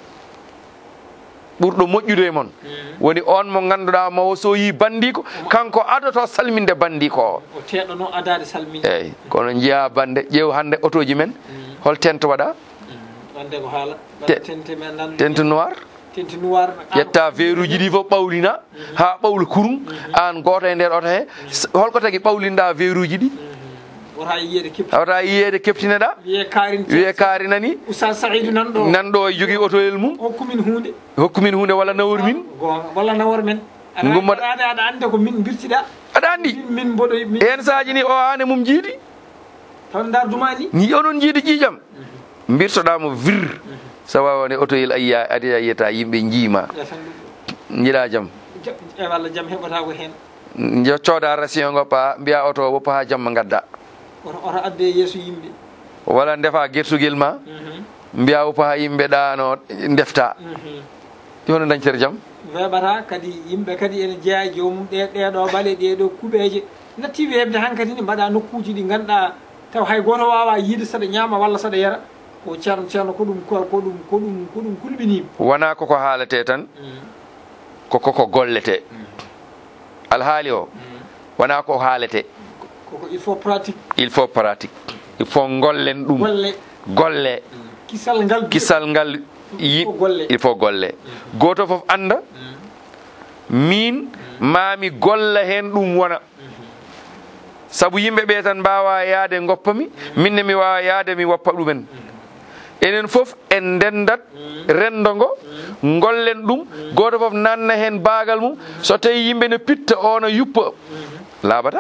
ɓurɗo moƴƴude mon woni on mo ganduɗa mawo so yi bandiko kanko adoto salminde bandiko o teɗono adade salminde eyyi kono jiiya bande ƴeew hande otoji men hol tente waɗa wande ko haala tente noir ƴetta veruji ɗi fof ɓawlina ha ɓawla kurum an goto e nder oto he holko tagui ɓawlinɗa veruji ɗi wota yiyede keptineɗa wiye karina ni Oustaz Saïdou nanɗo e jogui otoyel mum hokkumin hunde walla nawor min gummoɗa aɗa ande ko min birtiɗa aɗa andi min mboɗo hen sahaji ni o ane mum jiiɗi taw dardumani ni onon jiiɗi ƴiƴam birtoɗamo vir so wawone otoyel adi a yiyata yimɓe jiima jiiɗa jaam walla jaam heɓata ko hen cooda ration ngo pa mbiya oto woppa ha jamma gadda oto adde yeeso yimɓe walla defa guertugel ma mbiya woppa ha yimɓe ɗano defta hono dañtere jaam weɓata kadi yimɓe kadi ene jeeya jomum ɗeɗo ɓaale ɗeɗo kuuɓeje natti webde hankkadi ne mbaɗa nokkuji ɗi ganduɗa taw hay goto wawa yiide saɗa ñama walla saɗa yara o ceerno ko ɗum kulɓinima wona koko haalete tan koko gollete alhaali o wona ko haalete il faut pratique il faut gollen ɗum golle kisal ngal il faut golle goto foof anda min mami golla hen ɗum wona saabu yimɓe ɓe tan mbawa yaade goppami minne mi wawa yaade mi woppa ɗumen enen foof en ndendat rendo ngo gollen ɗum goto foof nanna hen baagal mum so tawi yimɓe ne pitta ono yuppa laaɓata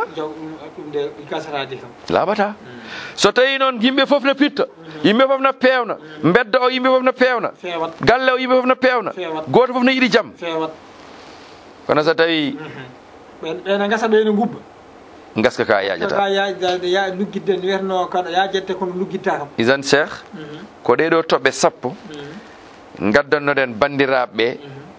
laaɓata so tawi noon yimɓe foof ne pitta yimɓe foof ne pewna bedda o yimɓe foof ne pewna galle o yimɓe foof ne pewna goto foof ne yiiɗi jaam kono so tawi ɓene gasa ɓene gubba gaska ka yajata ya luggidde wiyatno kaɗa yajette kono luggitta kam isan cheikh ko ɗeɗo toɓɓe sappo gaddannoɗen bandiraɓeɓe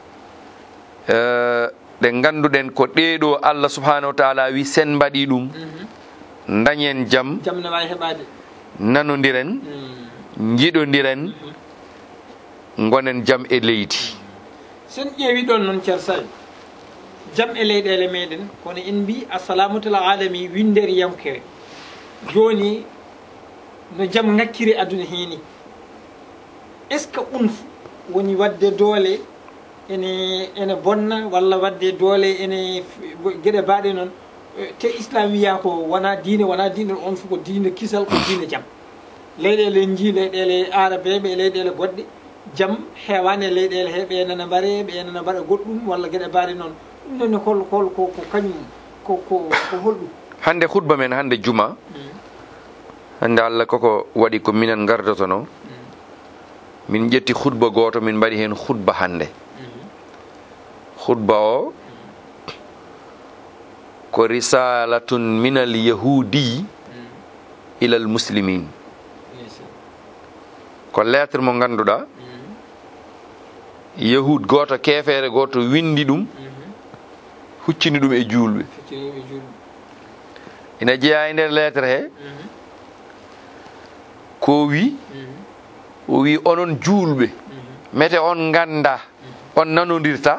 ɗe ganduɗen ko ɗeɗo Allah subhanahu wa taala wi sen mbaɗi ɗum dañen jaam ne wawi heɓade nanodiren jiɗodiren gonen jaam e leydi sen ƴeewi ɗon noon ceer Saïd jaam e leyɗele meɗen kono en mbi assalamutal alami winder yamkewe joni no jaam ngakkiri aduna heni est ce que woni wadde doole ene bonna walla wadde doole ene gueɗe mbaɗe noon te islam wiya ko wona diine on fof ko diine kisal ko diine jaam leyɗele jii leyɗele arabeɓe e leyɗele goɗɗe jaam hewani e leyɗele he ɓe nana mbaɗa goɗɗum walla gueɗe mbaɗe noon ɗum noni ko kañum ko holɗum hande khutba men hande juma hande Allah koko waɗi ko minen gardotono min ƴetti khutba goto min mbaɗi hen khutba hande khutba o ko risalatun min al yahudi ila al muslimin ko lettre mo ganduɗa yahud goto kefere goto windi ɗum huccini ɗum e julɓe ina jeeya e nder lettre he ko wi o wi onon julɓe mete on ganda on nanodirta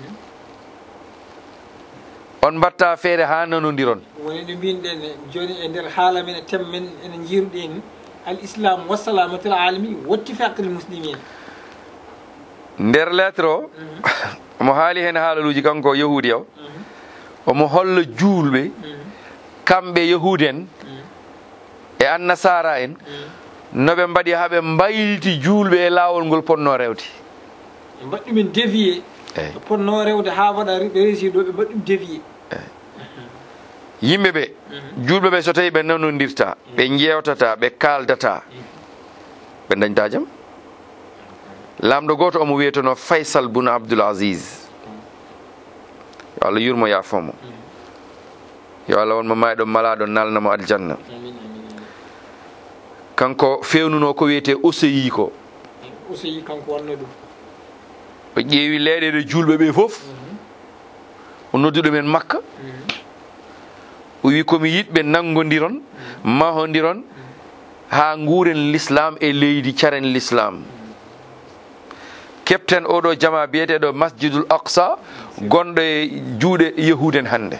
on mbatta feere ha nanodiron woni no mbinɗen joni e nder haala men e tem men ene jiruɗen al islam wassalamatul alami wattifaqil muslimin nder lettre o omo haali hen haalaluji kanko yahudi o omo holla julɓe kamɓe yahudi en e annasara en noɓe mbaɗi haɓe mbayliti julɓe e lawol ngol ponno rewde mbaɗɗumen dévié ponno rewde ha waɗa réussir ɗo ɓe mbaɗɗum dévié yimɓe ɓe julɓe ɓe so tawi ɓe nanodirta ɓe jewtata ɓe kaldata ɓe dañta jaam lamɗo goto omo wiyetono Faysal bun Abdul Aziz yo Allah yurmo yafomo yo Allah wonmo mayɗo malaɗo nalnamo aljanna kanko fewnuno ko wiyete Ouseyi ko Ouseyi kanko wonno ɗum o ƴeewi leyɗele julɓe ɓe fof o nodduɗo men Makka o wi komi yiɗɓe nanggodiron mahodiron ha nguuren l'islam e leydi caren l'islam kepten oɗo jama biyeteɗo Masjidul Aqsa gonɗo e juuɗe yahuden hande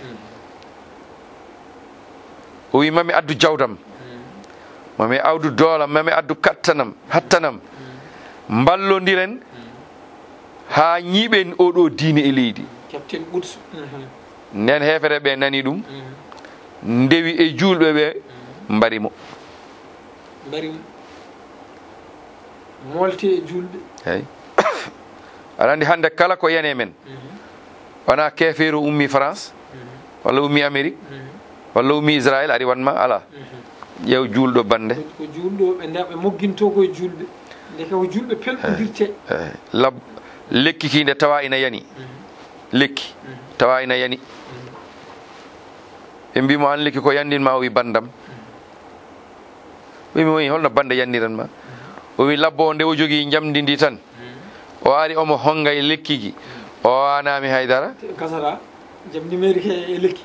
o wi mami addu jawdam mami awdu doolam mami addu hattanam mballodiren ha ñiiɓen oɗo diine e leydi captain Quds nden hefere ɓe nani ɗum ndewi e julɓe ɓe mbarimo molte e julɓe eyyi aɗa andi hande kala ko yane men wona kefeero ummi France walla ummi Amérique walla ummi Israël ari wanma ala ƴeew julɗo bande ko julɗo ɓe nda ɓe mogginto koye julɓe ndeke ko julɓe pelɗodirte lekki ki nde tawa ina yani lekki tawa ina yani ɓe mbimo an lekki ko yandinma o wi bandam ɓemi woni holno bande yandiranma o wi labbo nde o jogui jamdi ndi tan o ari omo honga e lekki ki o wanami haydara gasata jamdi mairie e lekki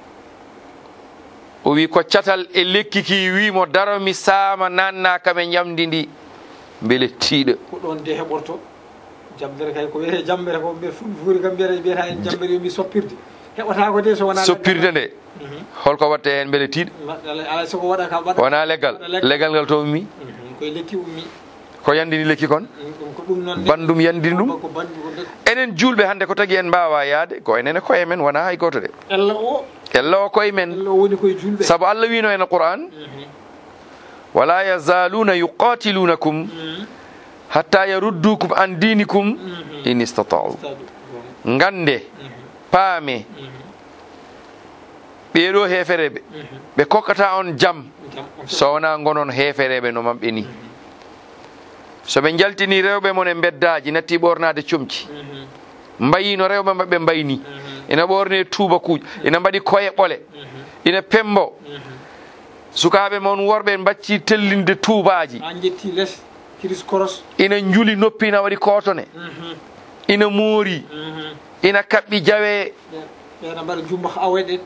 o wi ko catal e lekki ki wimo daromi sama nanna kam e jamdi ndi beele tiiɗa ko ɗon de heɓorto jambere kay ko wiyete jambere ko ɓe fuuri kam mbiyata en jambere yomi soppirde heɓata ko de so wona soppirde nde holko watte hen beele tiiɗa ala soko waɗa kam waɗa wona leggal ngal to ummi koye lekki ummi ko yandini lekki kon ɗum ko ɗum noon bandum yandini ɗum ko bandu ko enen julɓe hande ko tagui en mbawa yaade ko enene koye men wona hay goto de Allah o koye men Allah woni koye julɓe saabu Allah wino en Qur'an wala yazaluna yuqatilunakum hatta yaruddukum an dinikum in istata'u ngande paame ɓeeɗo hefereɓe ɓe kokkata on jam so wona gonon hefereɓe no mamɓe ni so ɓe jaltini rewɓe mon e beddaji natti ɓornade comci mbayino rewɓe mabɓe mbayni ina ɓorne tubakuji ina mbaɗi koye ɓole ina pembo sukaɓe mon worɓe mbacci tellinde tubaji an jetti less kiris koros ina juli noppi ina waɗi kotone ina moori ina kaɓɓi jawe ɓeɗa mbaɗa jumba aweɗen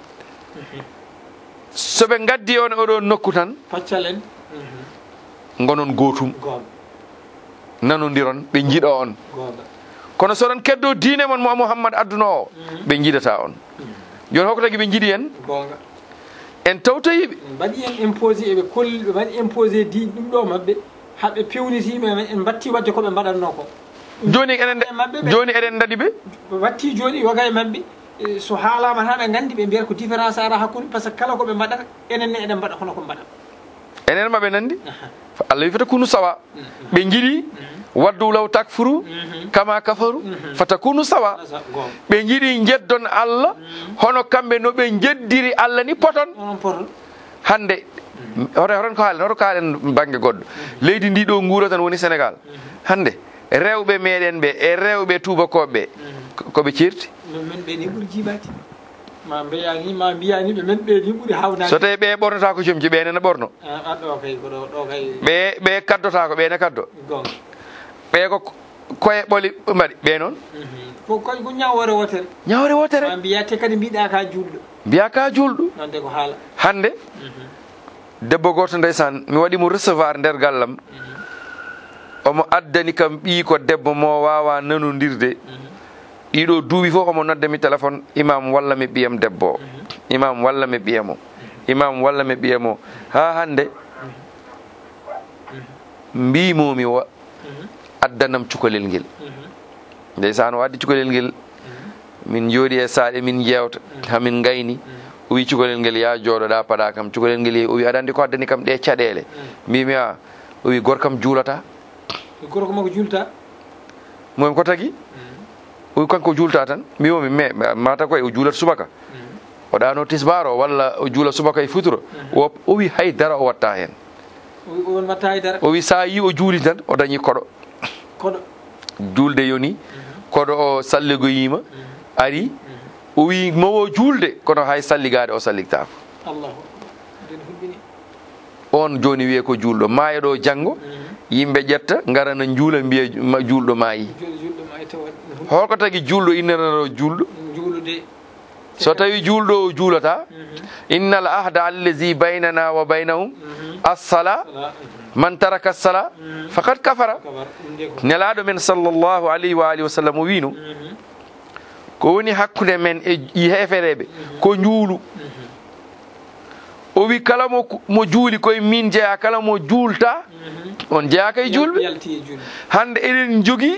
soɓe gaddi on oɗo nokku tan paccal en gonon gotum nanodiron ɓe jiiɗa on gonga kono soɗon keddo diine mon mo Mouhammad adduno o ɓe jiiɗata on joni hoko tagui ɓe jiiɗi en gonga en tawtoyiɓe mbaɗi en imposé eɓe kolli ɓe mbaɗi imposé di ɗum ɗo mabɓe haɓe pewnitiɓe en batti wadde koɓe mbaɗatno ko joni eɗen daɗi ɓe watti joni yoga e mabɓe so haalama tan ɓe gandi ɓe mbiyata ko différence ara hakkude par ce que kala koɓe mbaɗata enenne eɗen mbaɗa hono ko mbaɗat enen maɓe nandi Allah wi fata kunu sawa ɓe jiiɗi waddu law takfuru kama kafaru fata kunu sawa ɓe jiiɗi jeddon Allah hono kamɓe no ɓe jeddiri Allah ni poton hande hoton ko haalen hoto ko haalen banggue goɗɗo leydi ndi ɗo guuro tan woni Sénégal hande rewɓe meɗen ɓe e rewɓe tubakoɓe koɓe certi men ɓe ni ɓuuri jiiɓade ma mbiyani ma mbiyani ɓe men ɓe ni ɓuuri hawnade so tawi ɓe ɓornata ko comci ɓe nene ɓorno ɗo kay ko ɗo kay ɓe kaddota ko ɓene kaddo gonga ɓe ko koye ɓoli mbaɗi ɓe noon ko ko ñawore wotere ma mbiyate kadi mbiɗa ka julɗo mbiya ka julɗo nonde ko haala hande debbo goto ndeysan mi waɗimo recevoir nder gallam omo addani kam ɓii ko debbo mo wawa nanodirde ɗiɗo duuɓi fof omo noddemi téléphone imam walla mi ɓiyam debbo imam walla mi ɓiyamo imam walla mi ɓiyamo ha hande mbimomi addanam cukalel ngel ndeysan o addi cukalel ngel min jooɗi e saaɗe min jewta hamin gayni o wi cukalel ngel ya jooɗoɗa paɗa kam cukalel ngel yehi o wi aɗa andi ko addani kam ɗe caɗele mbimi a o wi gorkam juulata gorko makko julta momi ko tagui o wi kanko julta tan mbimomi mais mata koye o juulat subaka o ɗano tisbaro walla o juula subaka e futuro o wi haydara o watta hen on watta haydara o wi sa yi o juuli tan o dañi koɗo julde yoni koɗo o salligoyima ari o wi mowo julde kono hay salligade o salligtako allahu den hulɓini on joni wiye ko julɗo maayoɗo janggo yimɓe ƴetta garana juula mbiya julɗo maayi julɗo ma tawa holko tagui julɗo innanano julɗo juulude so tawi julɗo o juulata innal ahda allazi baynana wa baynahum assala man taraka assala faqad kafara kabar ɗum de ko nelaɗo men sallllahu alayhi wa alihi wa sallam o wino ko woni hakkude men e hefereɓe ko juulu o wi kala mo juuli koye min jeeya kala mo juulta on jeeyaka e julɓe yalti e julɓe hande eɗen jogui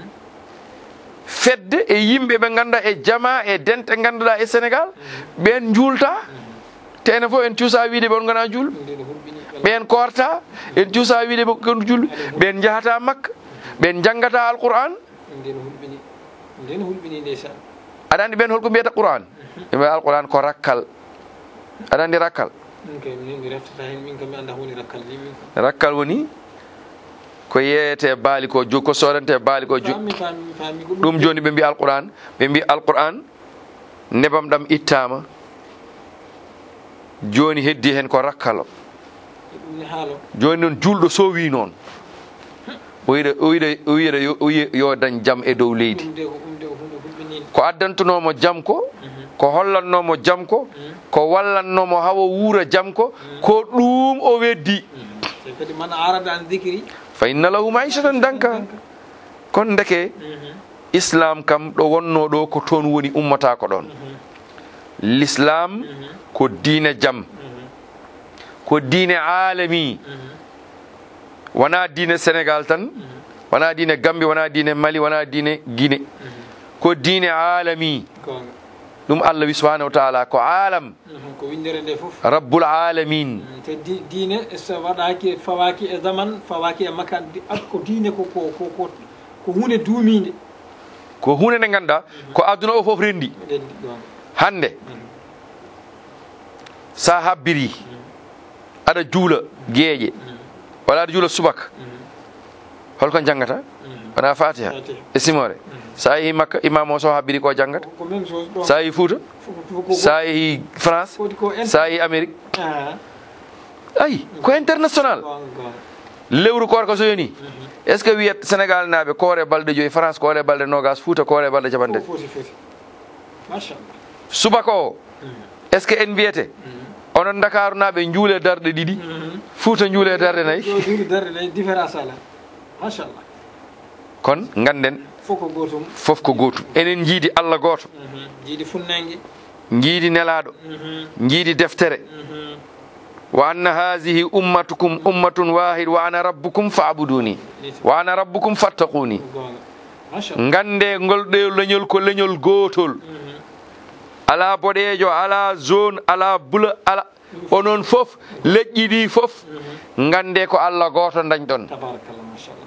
fedde e yimɓe ɓe ganduɗa e jama e dente ganduɗa e sénégal ɓen juulta te enen fof en cuusa wiide ɓe on gona julɓe ɗum de no hulɓini ɓen korta en cuusa wiide ɓe kon julɓe ɓen jahata makka ɓen janggata alquran ɗum de no hulɓini ndeysan aɗa andi ɓen holko mbiyata qur'an ɓe mbiya alquran ko rakkal aɗa andi rakkal ɗum kay min mi reftata hen min kam mi anda woni rakkal ni min kam rakkal woni ko yeyete baali ko ko sodante baali ko mi faami ko ɗum joni ɓe mbi alquran ɓe mbi alquran nebam ɗam ittama joni heddi hen ko rakkal o ɗum ni haalo joni noon julɗo sowi noon o wiɗa yo dañ jaam e dow leydi ɗum de ko hunde hulɓinide ko addantunomo jaam ko hollannomo jaam ko wallannomo hawo wuura jaam ko ɗum o weddi te kadi man arada an dicri fa inna lahu maishatan danka kono ndeke islam kam ɗo wonno ɗo ko toon woni ummata ko ɗon l'islam ko diine jaam ko diine alami wona diine sénégal tan wona diine gambie wona diine mali wona diine guine ko diine alami gonga ɗum allah wi subhanahu wa taala ko alam ko windere nde fof rabbul alamin te diine so waɗaki fawaki e zaman fawaki e makka ko diine ko hunde duumide ko hunde nde ganduɗa ko aduna o foof rendi rendi gonga hande sa habbiri aɗa juula gueeƴe walla aɗa juula subaka holko janggata wona fatiha e simore sa yeehi makka imam o so habbiri ko janggata ko même chose ɗo sa yeehi fouta sa yeehi france sa yeehi amérique ayi ko international gonga lewru korka so yoni est ce que wiyat sénégal naaɓe koore balɗe joyi france koore balɗe nogas fouta koore balɗe capantati foti machallah subaka o est ce que en wiyete onon dakaru naaɓe juule darɗe ɗiɗi fouta juule darɗe nayyi ɗo juule darɗe nayyi différence ala machallah kono ganden fof ko gotum fof ko gotum enen jiidi allah goto jiiɗi funnangue jiidi nelaɗo jiidi deftere wa anna hasihi ummatukum ummatun wahid wa ana rabbukum fa'buduni wa ana rabbukum fattaquni gonga machallah gande ngolɗo leñol ko leñol gotol ala boɗejo ala zone ala bula ala onon fof leƴƴi ɗi fof gande ko allah goto dañɗon tabarakallah machallah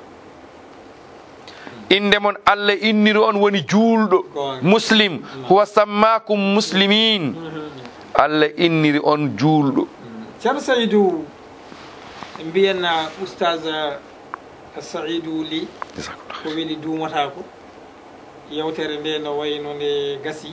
inde mon allah inniri on woni juulɗo muslim huwa sammakum muslimin allah inniri on juulɗo ceerno saydou mbiyenna oustage saydou ly ko weli duumata ko yewtere nde no wayno nde gasi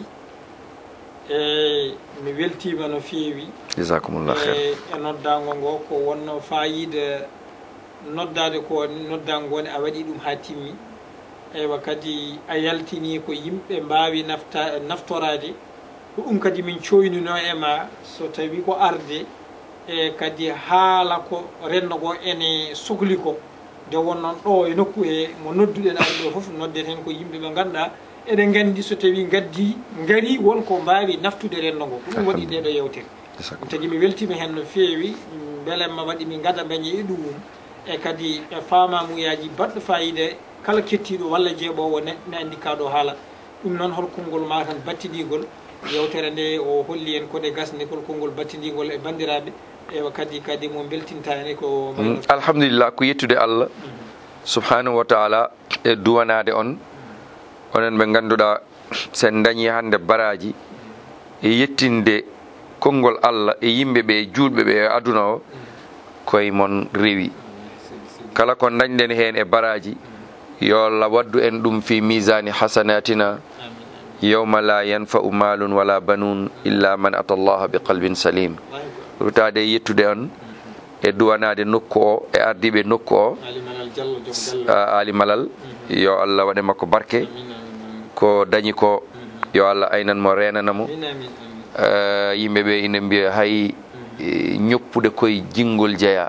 mi weltima no feewi jasakumullah khair e noddago ngo ko wonno fayida noddade ko noddago ngone a waɗi ɗum ha timmi eywa kadi a yaltini ko yimɓe mbawi naftorade ko ɗum kadi min coynino e ma so tawi ko arde e kadi haala ko renno go ene sohli ko nde wonnoon ɗo e nokku he mo nodduɗen ari ɗo foof nodden hen ko yimɓe ɓe ganduɗa eɗen gandi so tawi gaddi gaari wonko mbawi naftude renno ngo ko ɗum waɗi ɗeɗo yewtere ɗum tagui mi weltima hen no feewi beelemma waɗi min gada beñe e ɗum e kadi e famamuyaji baɗɗo fayida kala kettiɗo walla jeeɓowo ne andi kaɗo haala ɗum noon hol konngol ma tan battidigol yewtere nde o holli en kode gasne kol konngol battidigol e bandiraɓe ewa kadi mo beltintani ko alhamdulillah ko yettude allah subhanahu wa taala e duwanade on onen ɓe ganduɗa sen dañi hande baraji e yettinde konngol allah e yimɓeɓe julɓeɓe e aduna o koye mon rewi kala ko dañɗen hen e baraji yo Allah waddu en ɗum fi misani hasanatina yawma la yanfa'u malun wala banun illa man ata Allah bi qalbin salim. rutade yettude on e duwanade nokku o e ardiɓe nokku o Ali Malal yo Allah waɗe makko barke ko dañi ko yo Allah aynanmo renanamo yimɓeɓe ina mbiya hay ñoppude koye jingol jeeya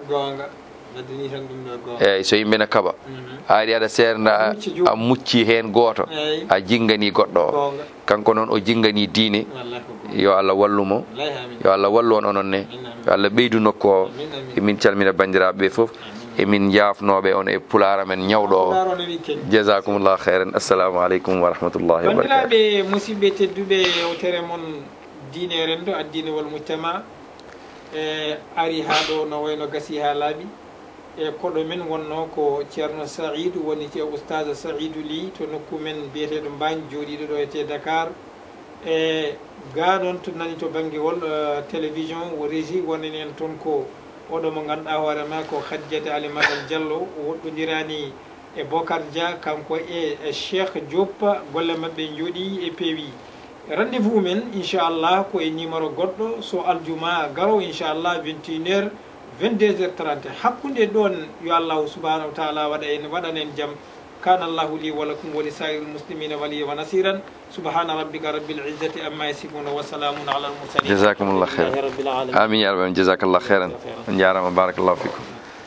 eyyi so yimɓe ne kaɓa a ari aɗa serna a mucci hen goto a jingani goɗɗo o kanko noon o jingani diine yo Allah wallumo yo Allah wallu on onon ne yo Allah ɓeydu nokku o emin calmina bandiraɓe foof emin jafnoɓe on e pulara men ñawɗo o jasakumullahu khairan. assalamu aleykum wa rahmatullahi wa barakatuh. bandiraɓe musidɓe tedduɓe yewtere moon diine rendo addine wal mujtama ari ha ɗo no wayno gasi ha laaɓi e koɗo men wonno ko ceerno Saïdou woni te oustage Saïdou Ly to nokku men biyeteɗo Mbagne jooɗiɗo ɗo e te Dakar e ga ɗon to nani to bangguewol télévision o régie wonani en toon ko oɗo mo ganduɗa hoorema ko Khadijata Ali Malal Diallo woɗɗodirani e Bocar Dia kanko e Cheikh Diop golle mabɓe jooɗi e peewi. rendez-vous men inchallah ko e numéro goɗɗo so aljuma garow inchallah 21h 22h30 hakkude ɗon yo Allah subhanahu wa taala waɗan en jaam. كان الله لي ولكم ولسائر المسلمين وليا ونصيرا سبحان ربك رب العزة أما يصفون وسلام على المرسلين. جزاكم الله خيرا. آمين يا رب. جزاك الله خيرا. نجارة بارك الله فيكم.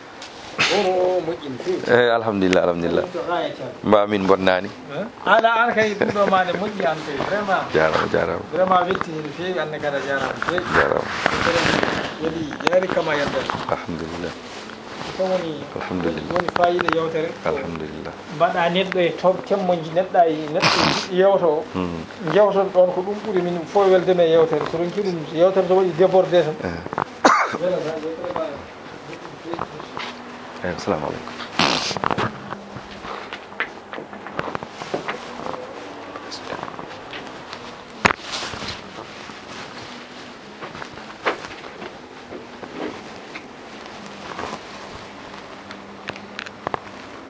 الحمد لله الحمد لله. ما من بناني. على أنا كي تدو ما نمجي أنت. جارة جارة. برما بيتي في أنك هذا جارة. جارة. ولي جاري كما يندر. الحمد لله. alhamdulillah woni fayida yewtere alhamdulillah mbaɗa neɗɗo e temmoji neɗɗa e neɗɗo yewto jewton ɗon ko ɗum ɓuuri min fof weldeme e yewtere so ronki ɗum yewtere so waɗi débordé tan assalamu aleykum